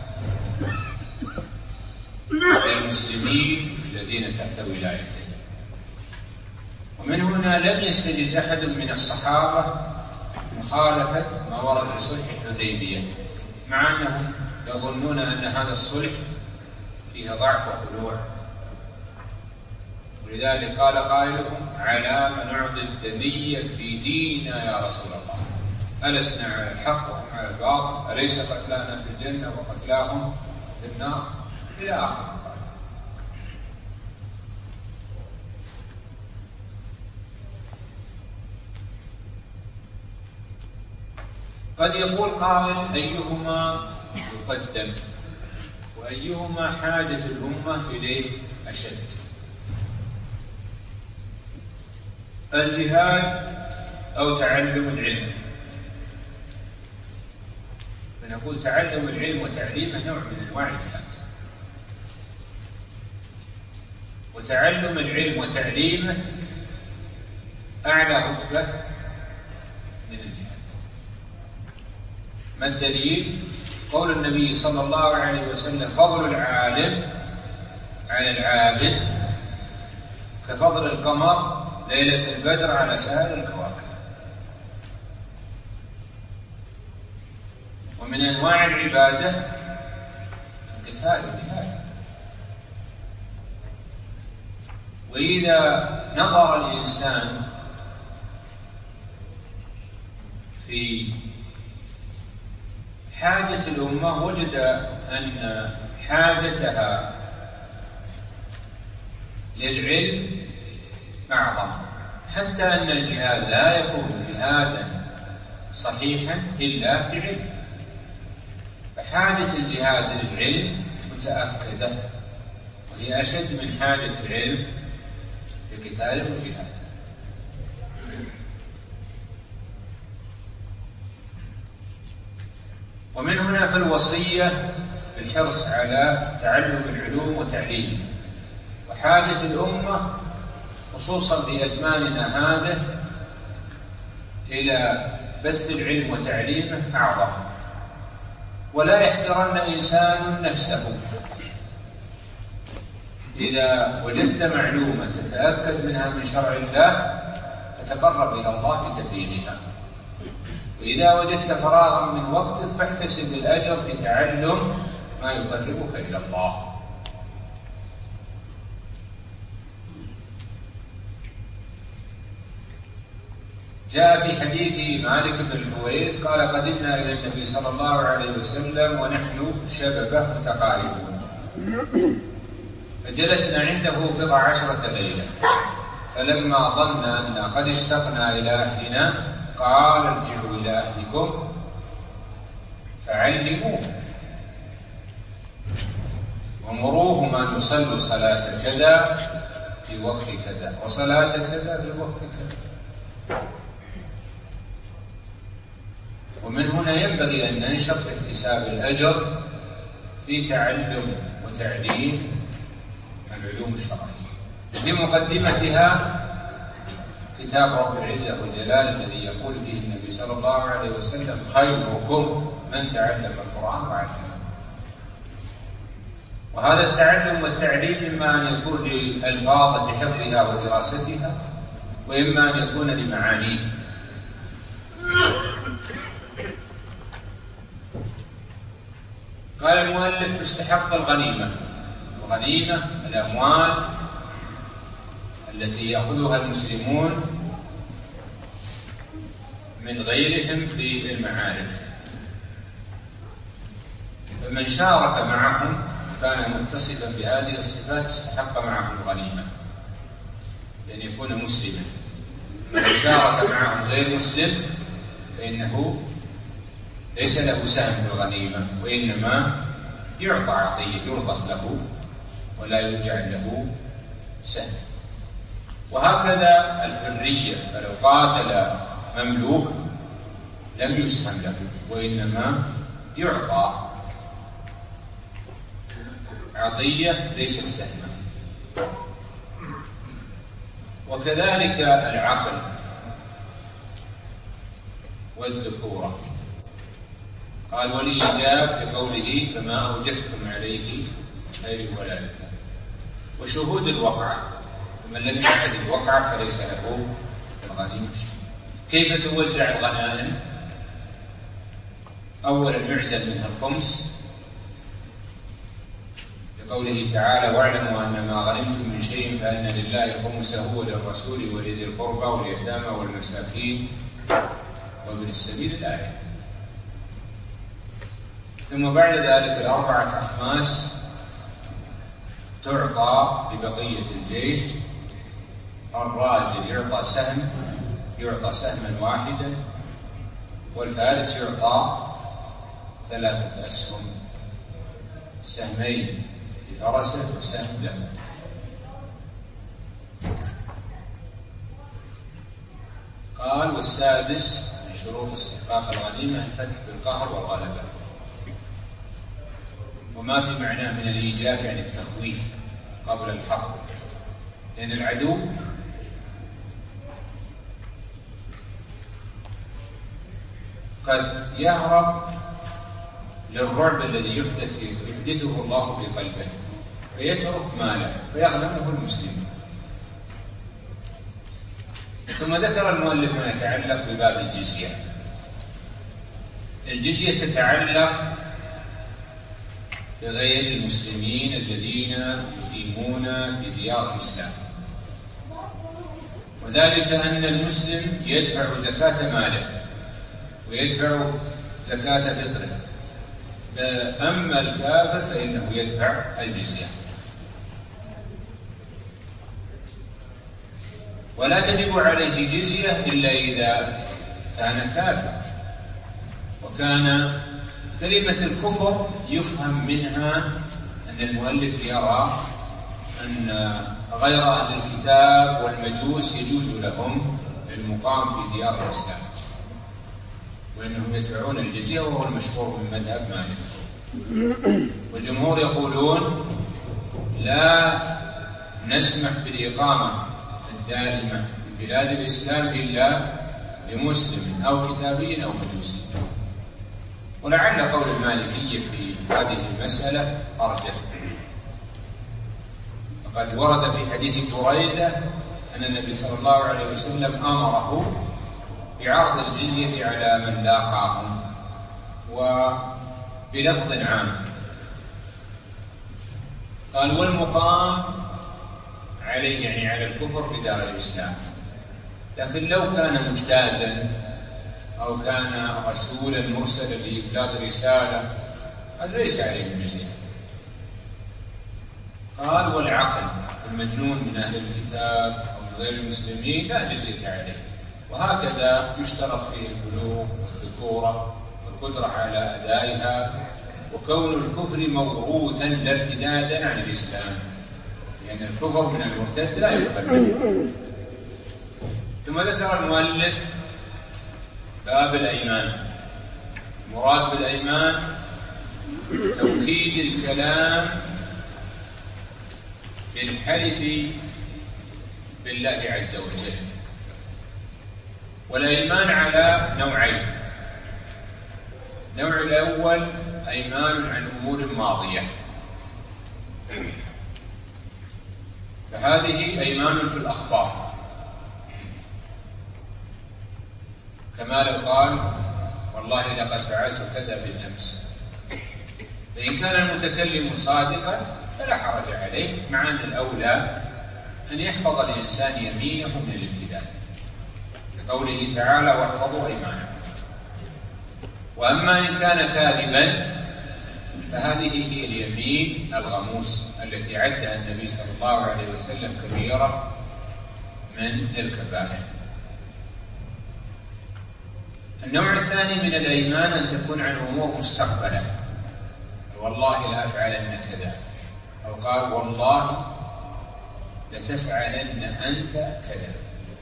للمسلمين الذين تحت ولايته. ومن هنا لم يستجز أحد من الصحابة مخالفة ما ورد في صلح الحديبية، مع أنهم يظنون أن هذا الصلح فيه ضعف وخلوع. ولذلك قال قائلهم: على ما نعطي الدمية في ديننا يا رسول الله، ألسنا على الحق وهم على الباطل؟ أليس قتلانا في الجنة وقتلاهم في النار؟ إلى آخر قال. قد يقول قائل: أيهما يقدم وأيهما حاجة الأمة إليه أشد؟ الجهاد أو تعلم العلم؟ فنقول تعلم العلم وتعليمه نوع من أنواع الجهاد، وتعلم العلم وتعليمه أعلى رتبة من الجهاد. ما الدليل؟ قول النبي صلى الله عليه وسلم: فضل العالم على العابد كفضل القمر ليلة البدر على سائر الكواكب. ومن أنواع العبادة القتال والجهاد. وإذا نظر الإنسان في حاجة الأمة وجد أن حاجتها للعلم أعظم، حتى أن الجهاد لا يكون جهادا صحيحا إلا بعلم. فحاجة الجهاد للعلم متأكدة، وهي أشد من حاجة العلم لقتال والجهاد. ومن هنا فالوصية بالحرص على تعلم العلوم وتعليمها. وحاجة الأمة خصوصا في أزماننا هذا إلى بث العلم وتعليمه أعظم. ولا يحقرن إنسان نفسه. إذا وجدت معلومة تتأكد منها من شرع الله فتقرب إلى الله بتبليغها، وإذا وجدت فراغا من وقتك فاحتسب الأجر في تعلم ما يقربك إلى الله. جاء في حديث مالك بن الحويرث قال: قدمنا إلى النبي صلى الله عليه وسلم ونحن شببه متقاربون، فجلسنا عنده بضع عشرة ليلة، فلما ظن أن قد اشتقنا إلى أهلنا قال: ارجعوا إلى أهلكم فعلموه ومروهم أن يصلوا صلاة كذا في وقت كذا وصلاة كذا في وقت كذا. ومن هنا ينبغي أن ننشط في اكتساب الأجر في تعلم وتعليم العلوم الشرعية. لمقدمتها كتاب رب العزة والجلال الذي يقول فيه النبي صلى الله عليه وسلم: خيركم من تعلم القرآن وعلمه. وهذا التعلم والتعليم إما أن يكون لألفاظ لحفظها ودراستها، وإما أن يكون لمعانيه. قال المؤلف: تستحق الغنيمة. الغنيمة الأموال التي يأخذها المسلمون من غيرهم في المعارك، فمن شارك معهم كان متصفا بهذه الصفات استحق معهم الغنيمة، لأن يكون مسلما. من شارك معهم غير مسلم فإنه ليس له سهم في الغنيمة، وإنما يعطى عطية، يرضخ له ولا يجعل له سهم. وهكذا الحرية، فلو قاتل مملوك لم يسهم له، وإنما يعطى عطية ليست سهما. وكذلك العقل، والذكورة. قال والإيجاب لقوله فما أوجفتم عليه خير ولا ذكر، وشهود الوقعة، ومن لم يشهد الوقعة فليس له الغنيمة. كيف توزع الغنائم؟ أولا يعزل منها الخمس لقوله تعالى واعلموا أن ما غنمتم من شيء فأن لله خمسه وللرسول ولذي القربى واليتامى والمساكين وابن السبيل الآية. ثم بعد ذلك الأربعة أخماس تعطى لبقية الجيش. الراجل يعطى سهم يعطى سهما واحدا، والفارس يعطى ثلاثة أسهم، سهمين لفرسه وسهم له. قال والسادس من شروط استحقاق الغنيمة الفتح بالقهر والغلبة، وما في معناه من الإيجاف يعني التخويف قبل الحرب، لأن العدو قد يهرب للرعب الذي يحدث يحدثه الله في قلبه فيترك ماله فيغنمه المسلمين. ثم ذكر المؤلف ما يتعلق بباب الجزية. الجزية تتعلق بغير المسلمين الذين يقيمون في ديار الإسلام، وذلك أن المسلم يدفع زكاة ماله ويدفع زكاة فطره، أما الكافر فإنه يدفع الجزية. ولا تجب عليه جزية إلا إذا كان كافر، وكان كلمة الكفر يفهم منها أن المؤلف يرى أن غير أهل الكتاب والمجوس يجوز لهم المقام في ديار الإسلام، وإنهم يدفعون الجزية، وهو المشهور من مذهب مالك. والجمهور يقولون لا نسمح بالإقامة الدائمة في بلاد الإسلام إلا لمسلم أو كتابي أو مجوسي. ولعل قول المالكية في هذه المسألة أرجح، وقد ورد في حديث بريدة أن النبي صلى الله عليه وسلم أمره بعرض الجزية على من لاقاهم، وبلفظ عام قال والمقام عليه يعني على الكفر بدار الإسلام، لكن لو كان مجتازا أو كان رسولا مرسلا لإبلاغ رسالة هذا ليس عليه الجزية. قال والعقل المجنون من أهل الكتاب أو من غير المسلمين لا جزية عليه، وهكذا يشترط فيه البلوغ والذكورة والقدرة على أدائها، وكون الكفر موروثا لا ارتدادا عن الإسلام، لأن يعني الكفر من المرتد لا يقبل منه. ثم ذكر المؤلف باب الأيمان. المراد بالأيمان توكيد الكلام بالحلف بالله عز وجل. والأيمان على نوعين: النوع الأول أيمان عن أمور ماضية، فهذه أيمان في الأخبار، كما لو قال والله لقد فعلت كذا بالأمس، فإن كان المتكلم صادقا فلا حرج عليه، مع أن الأولى أن يحفظ الإنسان يمينه من الابتداء لقوله تعالى واحفظوا أيمانكم. وأما إن كان كاذبا فهذه هي اليمين الغموس التي عدها النبي صلى الله عليه وسلم كبيرة من الكبائر. النوع الثاني من الأيمان أن تكون عن أمور مستقبلة، والله لا أفعلن كذا، أو قال والله لتفعلن أنت كذا.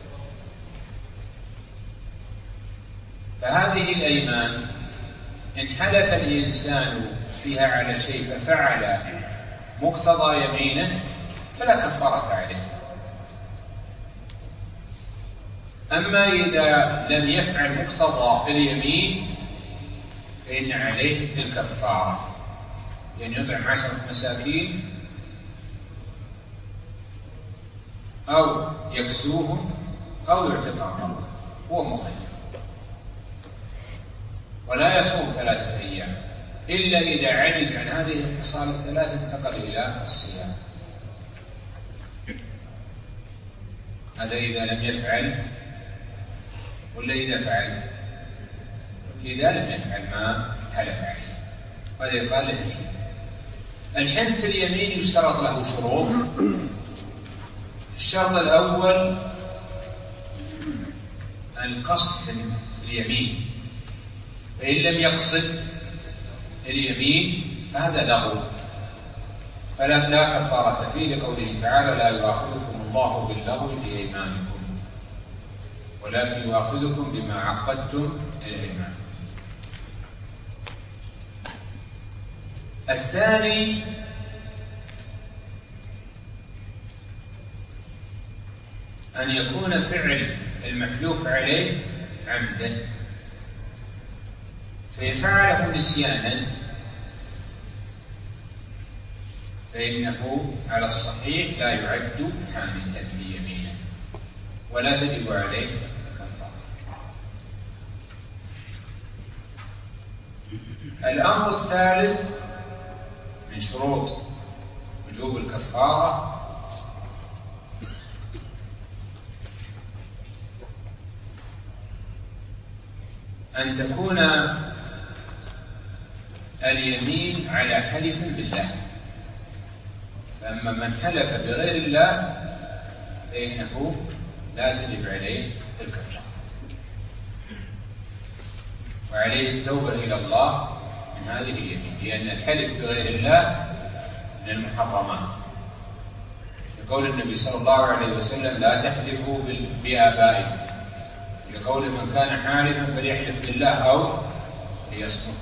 فهذه الأيمان إن حلف الإنسان فيها على شيء ففعل مقتضى يمينه فلا كفارة عليه. أما إذا لم يفعل مقتضى اليمين فإن عليه الكفارة، يعني يطعم عشرة مساكين أو يكسوهم أو يعتق رقبة، هو مخير، ولا يصوم ثلاثة أيام إلا إذا عجز عن هذه الخصال الثلاثة انتقل إلى الصيام. هذا إذا لم يفعل، ولا إذا فعل؟ إذا لم يفعل ما حلف عليه، وهذا يقال له الحنث. الحنث في اليمين يشترط له شروط. الشرط الأول القصد في اليمين، فإن لم يقصد اليمين هذا لغو فلا لا كفارة فيه، لقوله تعالى: لا يؤاخذكم الله باللغو في أيمانكم ولكن يؤاخذكم بما عقدتم الأيمان. الثاني أن يكون فعل المحلوف عليه عمدا، فإن فعله نسيانا فإنه على الصحيح لا يعد حانثا في يمينه ولا تجب عليه كفارة. الأمر الثالث من شروط وجوب الكفارة أن تكون اليمين على حلف بالله، فأما من حلف بغير الله فإنه لا تجب عليه الكفارة، وعليه التوبة إلى الله من هذه اليمين، لأن الحلف بغير الله من المحرمات، لقول النبي صلى الله عليه وسلم: لا تحلفوا بآبائكم، لقول: من كان حالفا فليحلف بالله أو ليصمت،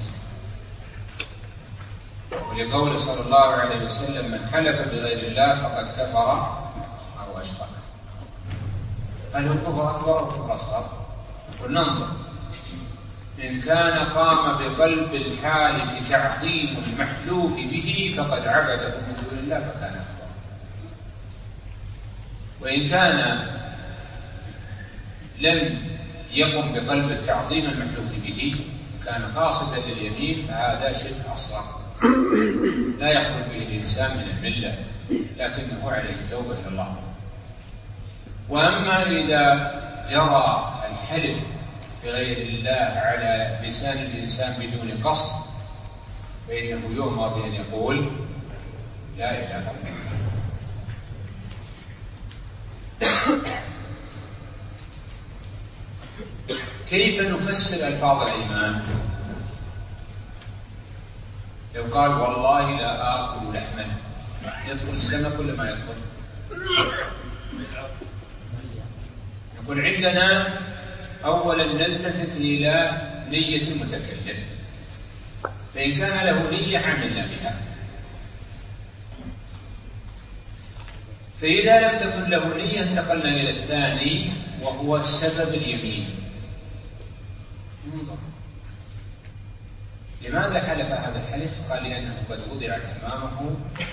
ولقول صلى الله عليه وسلم: من حلف بغير الله فقد كفر أو أشرك. هل هو كفر أكبر أو كفر أصغر؟ وننظر، إن كان قام بقلب الحالف تعظيم المحلوف به فقد عبده من دون الله فكان أكبر، وإن كان لم يقم بقلب التعظيم المحلوف به كان قاصدا لليمين فهذا شرك أصغر لا يخرج به الإنسان من الملة، لكنه عليه التوبة إلى الله. وأما إذا جرى الحلف بغير الله على لسان الإنسان بدون قصد فإنه يؤمر بأن يقول: لا إله إلا الله. كيف نفسر ألفاظ الإيمان؟ لو قال: والله لا آكل لحما، يدخل السمك ولا ما يدخل؟ يقول عندنا أولا نلتفت إلى نية المتكلم، فإن كان له نية عملنا بها، فإذا لم تكن له نية انتقلنا إلى الثاني وهو سبب اليمين. انظر لماذا حلف هذا الحلف؟ قال: لأنه قد وضعت أمامه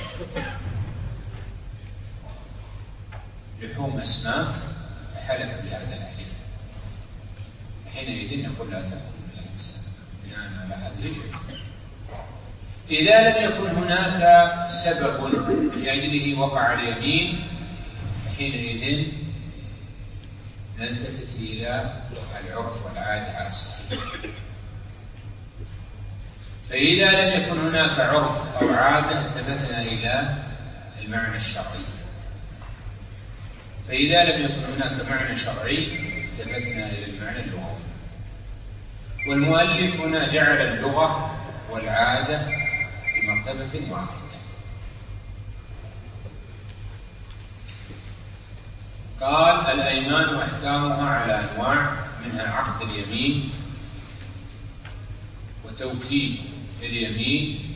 لحوم أسماك فحلف بهذا الحلف، حينئذ نقول لا تأكل لحم السمك بناء على هذه الحلف. إذا لم يكن هناك سبب لأجله وقع اليمين حينئذ نلتفت إلى العرف والعادة على الصحيح. فإذا لم يكن هناك عرف أو عادة التفتنا إلى المعنى الشرعي، فإذا لم يكن هناك معنى شرعي التفتنا إلى المعنى اللغوي. والمؤلف هنا جعل اللغة والعادة في مرتبة واحدة. قال: الأيمان وأحكامها على أنواع، منها عقد اليمين وتوكيد اليمين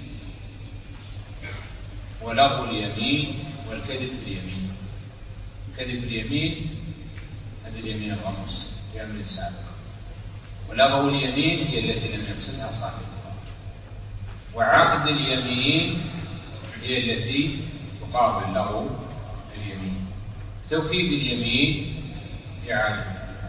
ولغو اليمين والكذب في اليمين. كذب اليمين هذا اليمين الغموس، يمين سابق. ولغو اليمين هي التي لم يقصدها صاحبها، وعقد اليمين هي التي تقابل لغو اليمين. توكيد اليمين إعادة.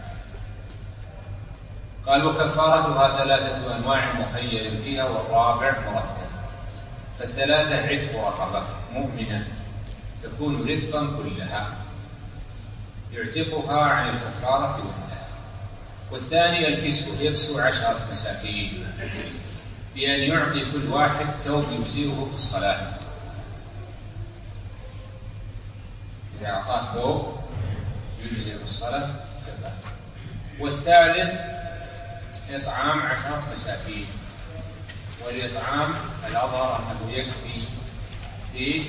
قال وكفارتها ثلاثة أنواع مخير فيها والرابع مرتب. فالثلاثة عتق رقبة مؤمنة تكون رقا كلها يعتقها عن الكفارة وحدها. والثاني الكسو يكسو عشرة مساكين بأن يعطي كل واحد ثوب يجزئه في الصلاة. إذا أعطاه ثوب يجزئ في الصلاة كفاه. والثالث إطعام عشرة مساكين، والإطعام الأظهر أنه يكفي في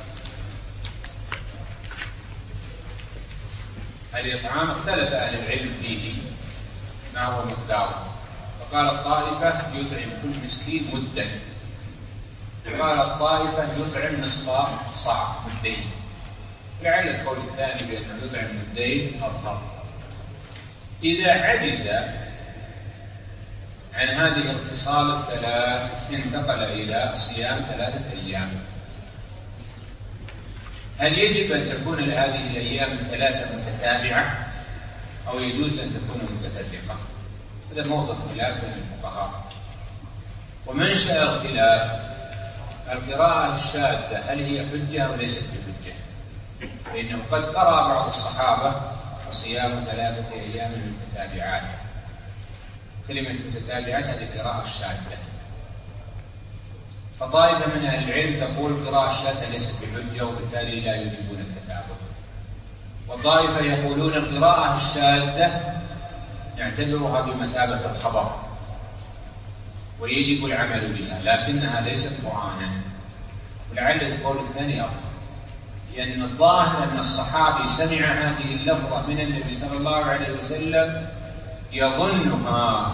الإطعام. اختلف أهل العلم فيه ما هو مقداره، فقال الطائفة يطعم كل مسكين مدا، وقال الطائفة يطعم نصف صاع مدين. لعل القول الثاني بأنه يطعم مدين أظهر. إذا عجز عن هذه الخصال الثلاث انتقل إلى صيام ثلاثة أيام. هل يجب أن تكون هذه الأيام الثلاثة متتابعة أو يجوز أن تكون متفرقة؟ هذا موضوع خلاف بين الفقهاء. ومنشأ الخلاف القراءة الشاذة هل هي حجة أو ليست بحجة؟ فإنه قد قرأ بعض الصحابة صيام ثلاثة أيام متتابعات. كلمة متتابعات هذه القراءة الشاذة. فطائفة من أهل العلم تقول القراءة الشاذة ليست بحجة وبالتالي لا يجبون التتابع. وطائفة يقولون القراءة الشاذة نعتبرها بمثابة الخبر ويجب العمل بها لكنها ليست قرآنا. ولعل القول الثاني أفضل، لأن الظاهر أن الصحابي سمع هذه اللفظة من النبي صلى الله عليه وسلم يظنها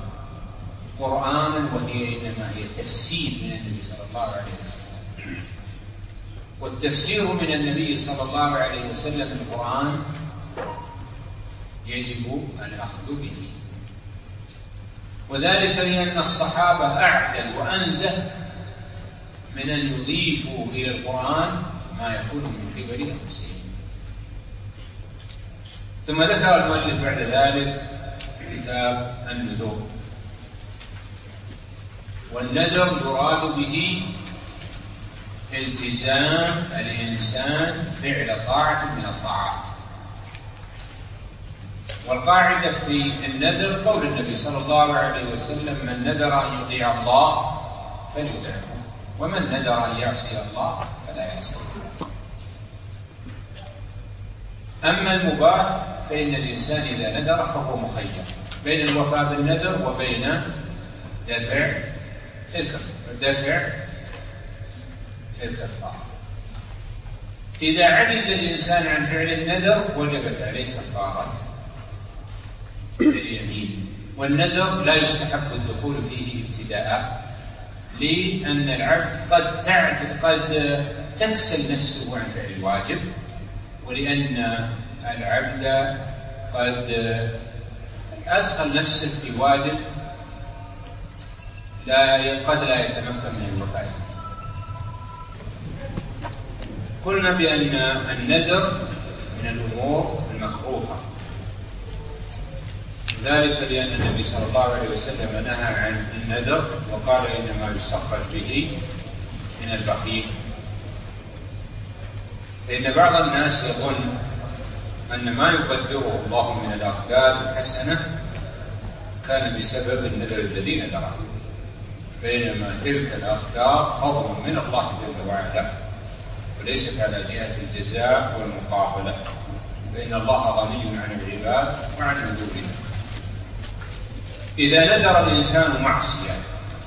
قرآنا وهي إنما هي تفسير من النبي صلى الله عليه وسلم. والتفسير من النبي صلى الله عليه وسلم القرآن يجب الأخذ به، وذلك لأن الصحابة أعدل وأنزه من أن يضيفوا إلى القرآن ما يكون من قبل أنفسهم. ثم ذكر المؤلف بعد ذلك كتاب النذور. والنذر يراد به التزام الإنسان فعل طاعة من الطاعات. والقاعدة في النذر قول النبي صلى الله عليه وسلم من نذر أن يطيع الله فليطعه ومن نذر أن يعصي الله فلا يعصيه. أما المباح فإن الإنسان إذا نذر فهو مخير بين الوفاء بالنذر وبين دفع دفع الكفارة. إذا عجز الإنسان عن فعل النذر وجبت عليه كفارة اليمين. والنذر لا يستحب الدخول فيه ابتداء، لأن العبد قد تعد قد تكسل نفسه عن فعل الواجب، ولأن العبد قد أدخل نفسه في واجب لا قد لا يتمكن من الوفاء. قلنا بأن النذر من الأمور المكروهة، ذلك لأن النبي صلى الله عليه وسلم نهى عن النذر وقال إنما يستخرج به من البخيل. فإن بعض الناس يظن أن ما يقدره الله من الأقدار الحسنة كان بسبب النذر الذي نذره، بينما تلك الأقدار فضل من الله جل وعلا وليست على جهة الجزاء والمقابلة، فإن الله غني عن العباد وعن نذورهم. إذا نذر الإنسان معصية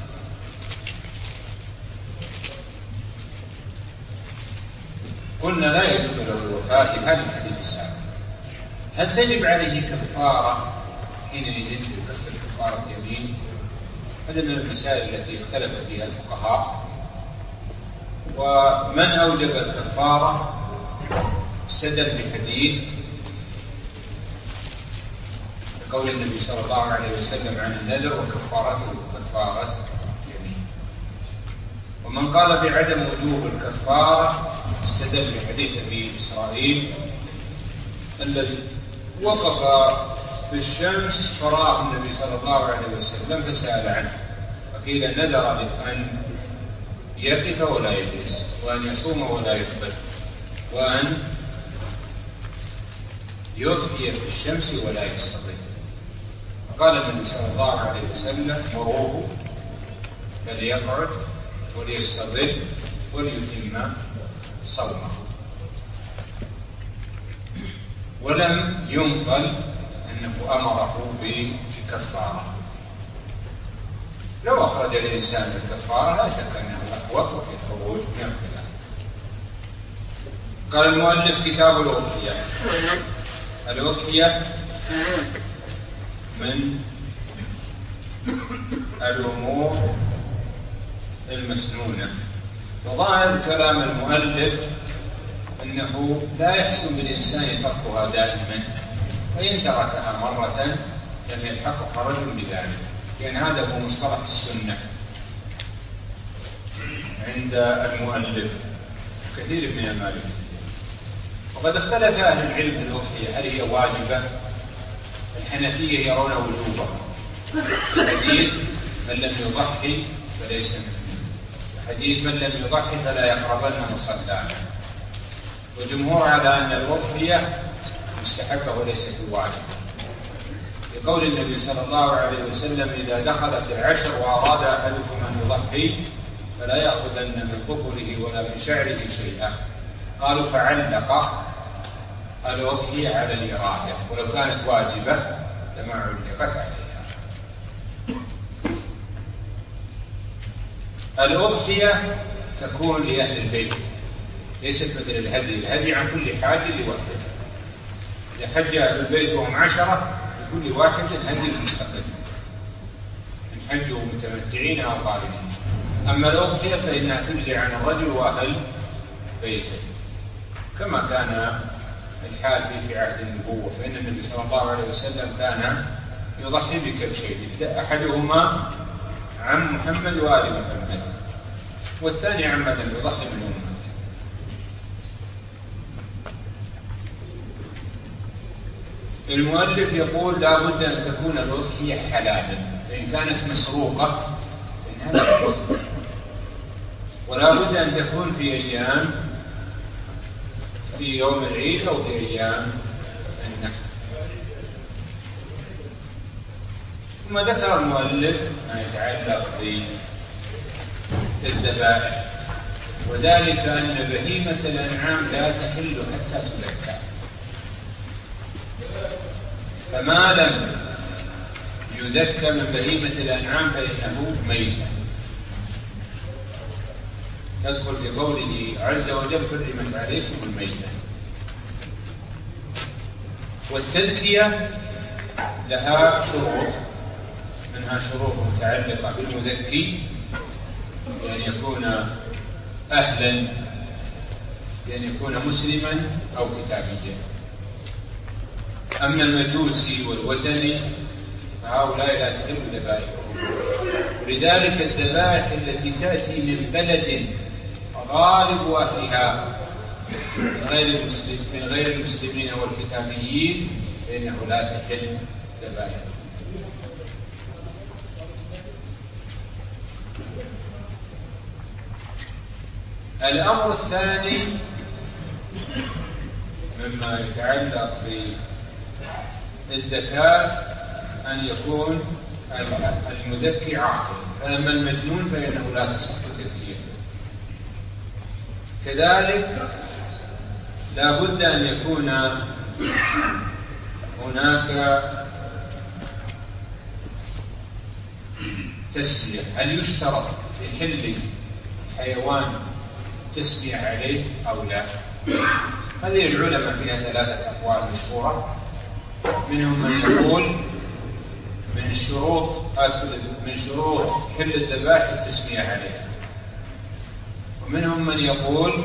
قلنا لا يجوز له الوفاء في هذا الحديث السابق. هل تجب عليه كفارة حينئذ يكفر كفارة يمين؟ هذا من المسائل التي اختلف فيها الفقهاء. ومن أوجب الكفارة استدل بحديث قول النبي صلى الله عليه وسلم عن النذر وكفارته كفارة يمين. ومن قال بعدم وجوب الكفارة استدل بحديث أبي إسرائيل الذي وقف في الشمس فرآه النبي صلى الله عليه وسلم فسأل عنه، فقيل نذر أن يقف ولا يجلس، وأن يصوم ولا يفطر، وأن يضحي في الشمس ولا يستطيع. فقال النبي صلى الله عليه وسلم مروه فليقعد وليستظل وليتم صومه. ولم ينقل أنه أمره بكفارة. لو أخرج الإنسان الكفارة لا شك أنه أقوى وفي خروج من الخلاف. قال المؤلف كتاب الأضحية. الأضحية من الأمور المسنونة، وظاهر كلام المؤلف أنه لا يحسن بالإنسان تركها دائما، فإن تركها مرة لم يلحقه حرج بذلك، لأن هذا هو مصطلح السنة عند المؤلف كثير من المالكية. وقد اختلف أهل العلم في الأضحية هل هي واجبة؟ الحنفية يرون وجوبها، الحديث من لم يضحي فليس منه، الحديث من لم يضحي فلا يقربن مصلانا. والجمهور على أن الأضحية مستحبة وليست واجبة، لقول النبي صلى الله عليه وسلم إذا دخلت العشر وأراد أحدكم أن يضحي فلا يأخذن من ظفره ولا من شعره شيئا. قالوا فعلق الأضحية على الإرادة، ولو كانت واجبة لما علقت عليها. الأضحية تكون لأهل البيت، ليست مثل الهدي. الهدي عن كل حاج لوحده، إذا حج أهل البيت وهم عشرة لكل واحد هدي مستقل، إن حجوا متمتعين أو قارنين. أما الأضحية فإنها تجزي عن الرجل وأهل بيته، كما كان الحال في في عهد النبوة، فإن النبي صلى الله عليه وسلم كان يضحي بكبشين، أحدهما عن محمد وآل محمد، والثاني عن من يضحي من أمته. المؤلف يقول لا بد أن تكون الأضحية حلالا، فإن كانت مسروقة فإنها لا تجوز، ولا بد أن تكون في أيام في يوم العيد أو في أيام النحر. ثم ذكر المؤلف ما يتعلق بالذبائح، وذلك أن بهيمة الأنعام لا تحل حتى تذكى، فما لم يذكى من بهيمة الأنعام فإنه ميتة، تدخل في قوله عز وجل حرمت عليكم الميتة. والتذكية لها شروط، منها شروط متعلقة بالمذكي بأن يكون أهلا، بأن يكون مسلما أو كتابيا. أما المجوسي والوثني فهؤلاء لا تحل ذبائحهم، ولذلك الذبائح التي تأتي من بلد غالب أهلها من غير المسلم من غير المسلمين والكتابيين فإنه لا تحل ذبائحهم. الأمر الثاني مما يتعلق بالزكاة أن يكون المزكي عاقل، فأما المجنون فإنه لا تصح تزكيته. كذلك لا بد أن يكون هناك تسمية. هل يشترط في حل حيوان تسمية عليه أو لا؟ هذه العلماء فيها ثلاثة أقوال مشهورة، منهم من يقول من الشروط من شروط حل الذبائح التسمية عليها، ومنهم من يقول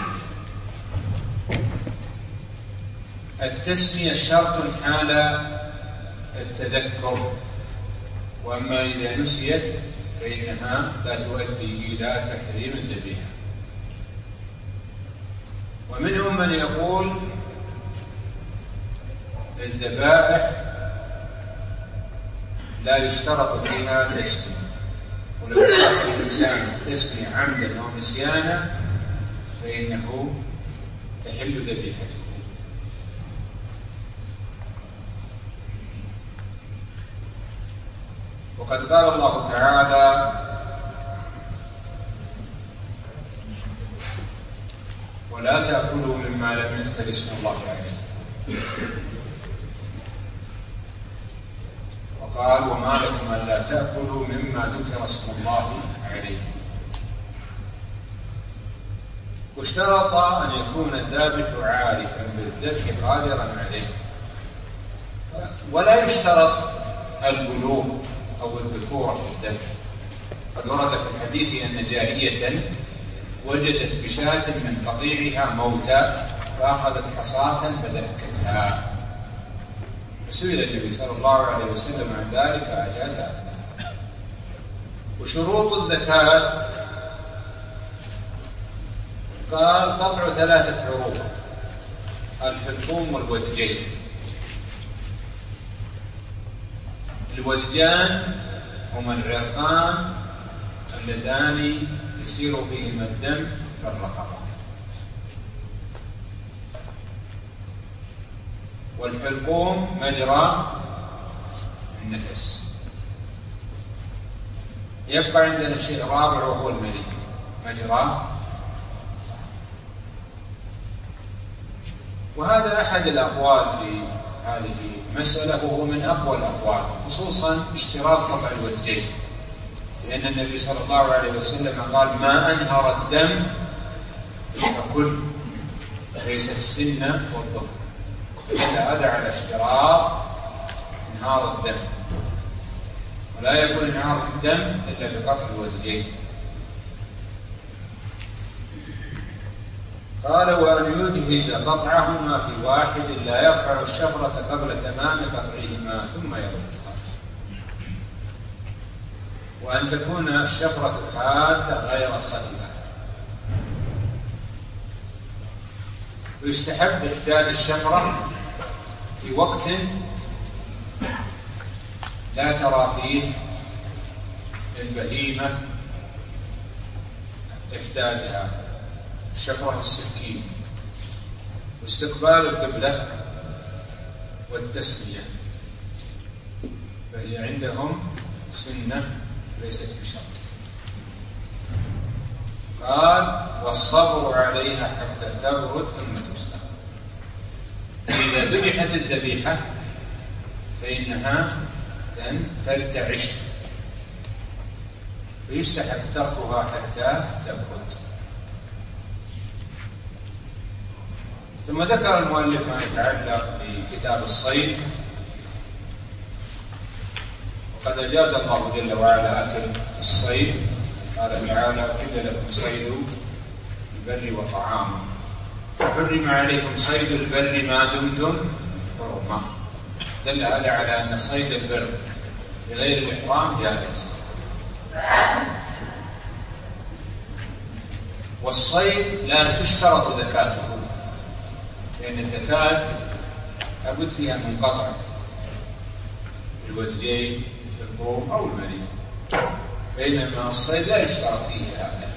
التسمية شرط حال التذكر، وأما إذا نسيت فإنها لا تؤدي إلى تحريم الذبيحة. ومنهم من يقول الذبائح لا يشترط فيها تسمية، ولو ترك الإنسان تسمية عمدا أو نسيانا فإنه تحل ذبيحته. وقد قال الله تعالى: ولا تأكلوا مما لم يذكر اسم الله عليه. وقال: وما لكم ألا تأكلوا مما ذكر اسم الله عليه. واشترط أن يكون الذابح عارفا بالذبح قادرا عليه، ولا يشترط البلوغ أو الذكورة في الذبح. قد ورد في الحديث أن جارية وجدت بشاة من قطيعها موتى فأخذت حصاة فذكتها، فسئل النبي صلى الله عليه وسلم عن ذلك فأجاز أكلها. وشروط الزكاة قال: قطع ثلاثة عروق: الحلقوم والودجين. الودجان هما العرقان اللذان يسير فيهما الدم في الرقبة، والحلقوم مجرى النفس. يبقى عندنا شيء رابع وهو المريء، مجرى. وهذا أحد الأقوال في هذه المسألة، وهو من أقوى الأقوال، خصوصا اشتراط قطع الودجين، لأن النبي صلى الله عليه وسلم قال: ما أنهر الدم فكل، ليس السن والظفر. هذا على اشتراط انهار الدم، ولا يكون انهار الدم إلا بقطع الودجين. قال: وأن يجهز قطعهما في واحد لا يقطع الشفرة قبل تمام قطعهما ثم يردها، وأن تكون الشفرة حادة غير صلبة. ويستحب إحداد الشفرة في وقت لا ترى فيه البهيمة إحدادها، الشفرة السكين، واستقبال القبلة والتسمية، فهي عندهم سنة ليست بشرط. قال: والصبر عليها حتى تبرد ثم تسلخ. إذا ذبحت الذبيحة فإنها ترتعش، فيستحب تركها حتى تبرد. ثم ذكر المؤلف ما يتعلق بكتاب الصيد. وقد أجاز الله جل وعلا أكل الصيد، قال تعالى: أحل لكم صيد البر وطعامه، وحرم عليكم صيد البر ما دمتم حرما. دل هذا على أن صيد البر بغير الإحرام جائز. والصيد لا تشترط زكاته، لأن الزكاة لابد فيها من قطع الودجين الحلقوم أو المريء، بينما الصيد لا يشترط فيه هذا.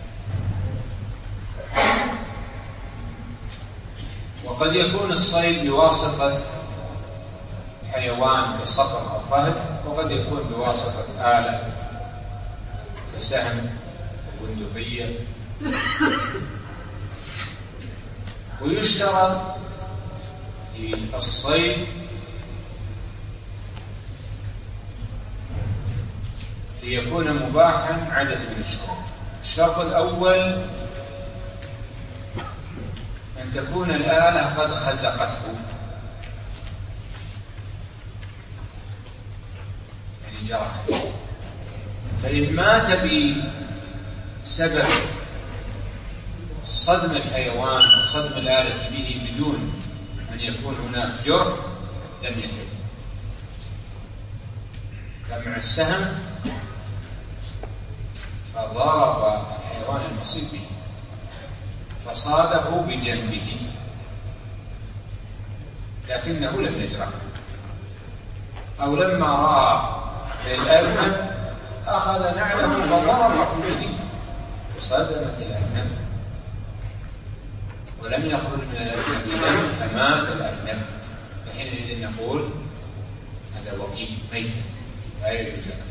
وقد يكون الصيد بواسطة حيوان كصقر أو فهد، وقد يكون بواسطة آلة كسهم وبندقية. ويشترط في الصيد ليكون مباحا عدد من الشروط. الشرط الأول أن تكون الآلة قد خزقته، يعني جرحته. فإن مات بسبب صدم الحيوان أو صدم الآلة به بدون أن يكون هناك جرح لم يحل. كان مع السهم فضرب الحيوان المصيب به فصاده بجنبه لكنه لم يجرح، أو لما رأى الأرنب أخذ نعله فضربه به وصدمت الأرنب ولم يخرج من الأرنب دم فمات الأرنب، فحينئذ نقول هذا وقيف ميت لا يجوز أكله.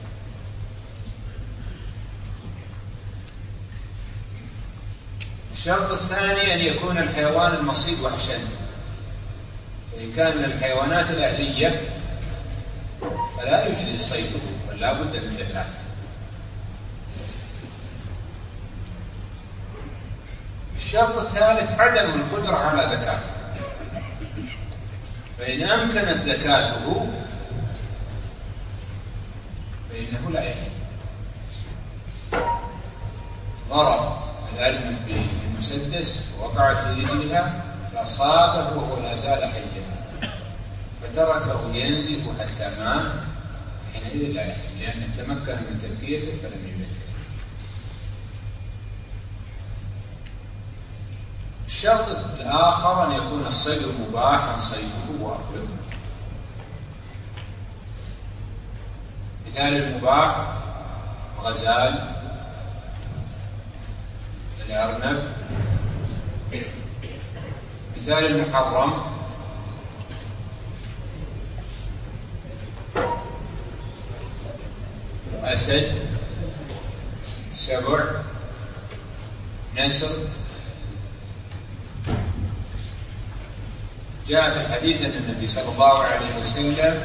الشرط الثاني أن يكون الحيوان المصيد وحشا، فإن كان من الحيوانات الأهلية فلا يجزي صيده ولا بد من ذكاته. الشرط الثالث عدم القدرة على ذكاته، فإن أمكنت ذكاته فإنه لا يحل. ضرب الأرنب بالمسدس ووقعت في رجلها فأصابه وهو لا زال حيا فتركه ينزف حتى مات، حينئذ لا يحل لأنه تمكن من تذكيته فلم يذكر. الشرط الآخر أن يكون الصيد مباحا صيده وأكله. مثال المباح غزال، الأرنب. مثال المحرم أسد، سبع، نسر. جاء في الحديث أن النبي صلى الله عليه وسلم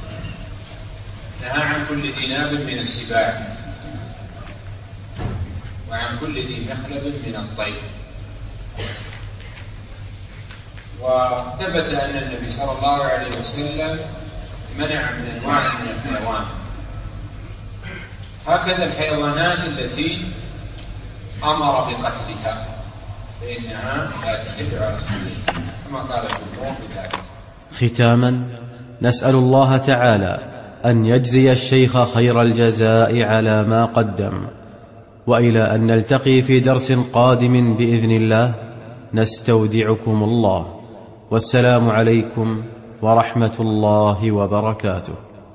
نهى عن كل ذي ناب من السباع وعن كل ذي مخلب من الطير. وثبت أن النبي صلى الله عليه وسلم منع من أنواع من الحيوان. هكذا الحيوانات التي أمر بقتلها فإنها لا تحل على الصيد كما قال الجمهور بذلك. ختاما نسأل الله تعالى أن يجزي الشيخ خير الجزاء على ما قدم، وإلى أن نلتقي في درس قادم بإذن الله نستودعكم الله، والسلام عليكم ورحمة الله وبركاته.